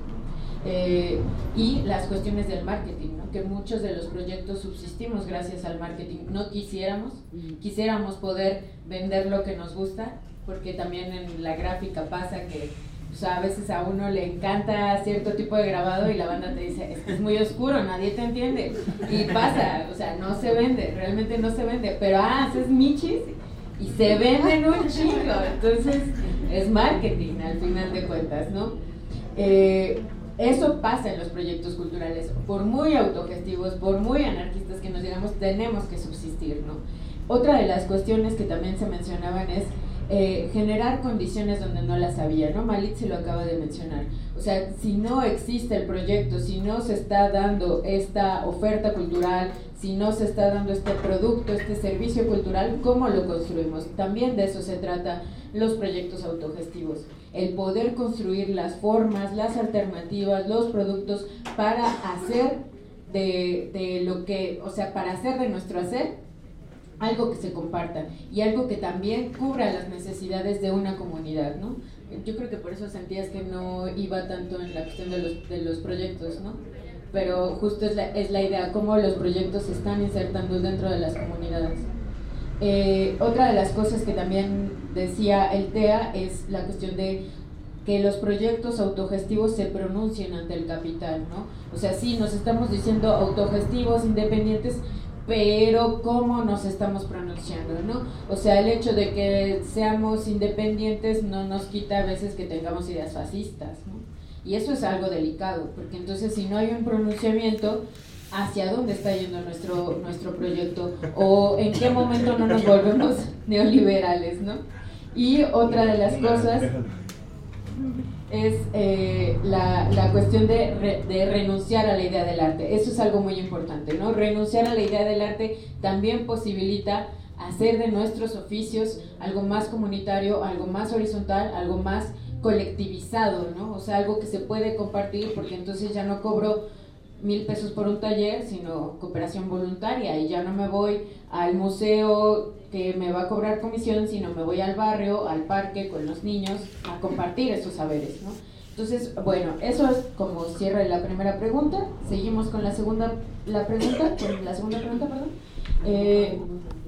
Y las cuestiones del marketing, ¿no? Que muchos de los proyectos subsistimos gracias al marketing. No quisiéramos poder vender lo que nos gusta, porque también en la gráfica pasa que, o sea, a veces a uno le encanta cierto tipo de grabado y la banda te dice, es muy oscuro, nadie te entiende. Y pasa, o sea, no se vende, realmente no se vende, pero haces michis y se venden un chingo. Entonces, es marketing al final de cuentas, ¿no? Eso pasa en los proyectos culturales, por muy autogestivos, por muy anarquistas que nos digamos, tenemos que subsistir, ¿no? Otra de las cuestiones que también se mencionaban es generar condiciones donde no las había, ¿no? Malitzi lo acaba de mencionar. O sea, si no existe el proyecto, si no se está dando esta oferta cultural, si no se está dando este producto, este servicio cultural, ¿cómo lo construimos? También de eso se trata los proyectos autogestivos. El poder construir las formas, las alternativas, los productos para hacer de lo que, o sea, para hacer de nuestro hacer algo que se comparta y algo que también cubra las necesidades de una comunidad, ¿no? Yo creo que por eso sentías que no iba tanto en la cuestión de los proyectos, ¿no? Pero justo es la idea, cómo los proyectos se están insertando dentro de las comunidades. Otra de las cosas que también decía el TEA es la cuestión de que los proyectos autogestivos se pronuncien ante el capital, ¿no? O sea, sí, nos estamos diciendo autogestivos, independientes, pero ¿cómo nos estamos pronunciando, no? O sea, el hecho de que seamos independientes no nos quita a veces que tengamos ideas fascistas, ¿no? Y eso es algo delicado, porque entonces si no hay un pronunciamiento, ¿hacia dónde está yendo nuestro proyecto? ¿O en qué momento no nos volvemos neoliberales, no? Y otra de las cosas es la cuestión de renunciar a la idea del arte. Eso es algo muy importante, ¿no? Renunciar a la idea del arte también posibilita hacer de nuestros oficios algo más comunitario, algo más horizontal, algo más colectivizado, ¿no? O sea, algo que se puede compartir, porque entonces ya no cobro 1,000 pesos por un taller, sino cooperación voluntaria, y ya no me voy al museo que me va a cobrar comisión, sino me voy al barrio, al parque con los niños a compartir esos saberes, ¿no? Entonces, bueno, eso es como cierre la primera pregunta. Seguimos con la segunda pregunta, perdón.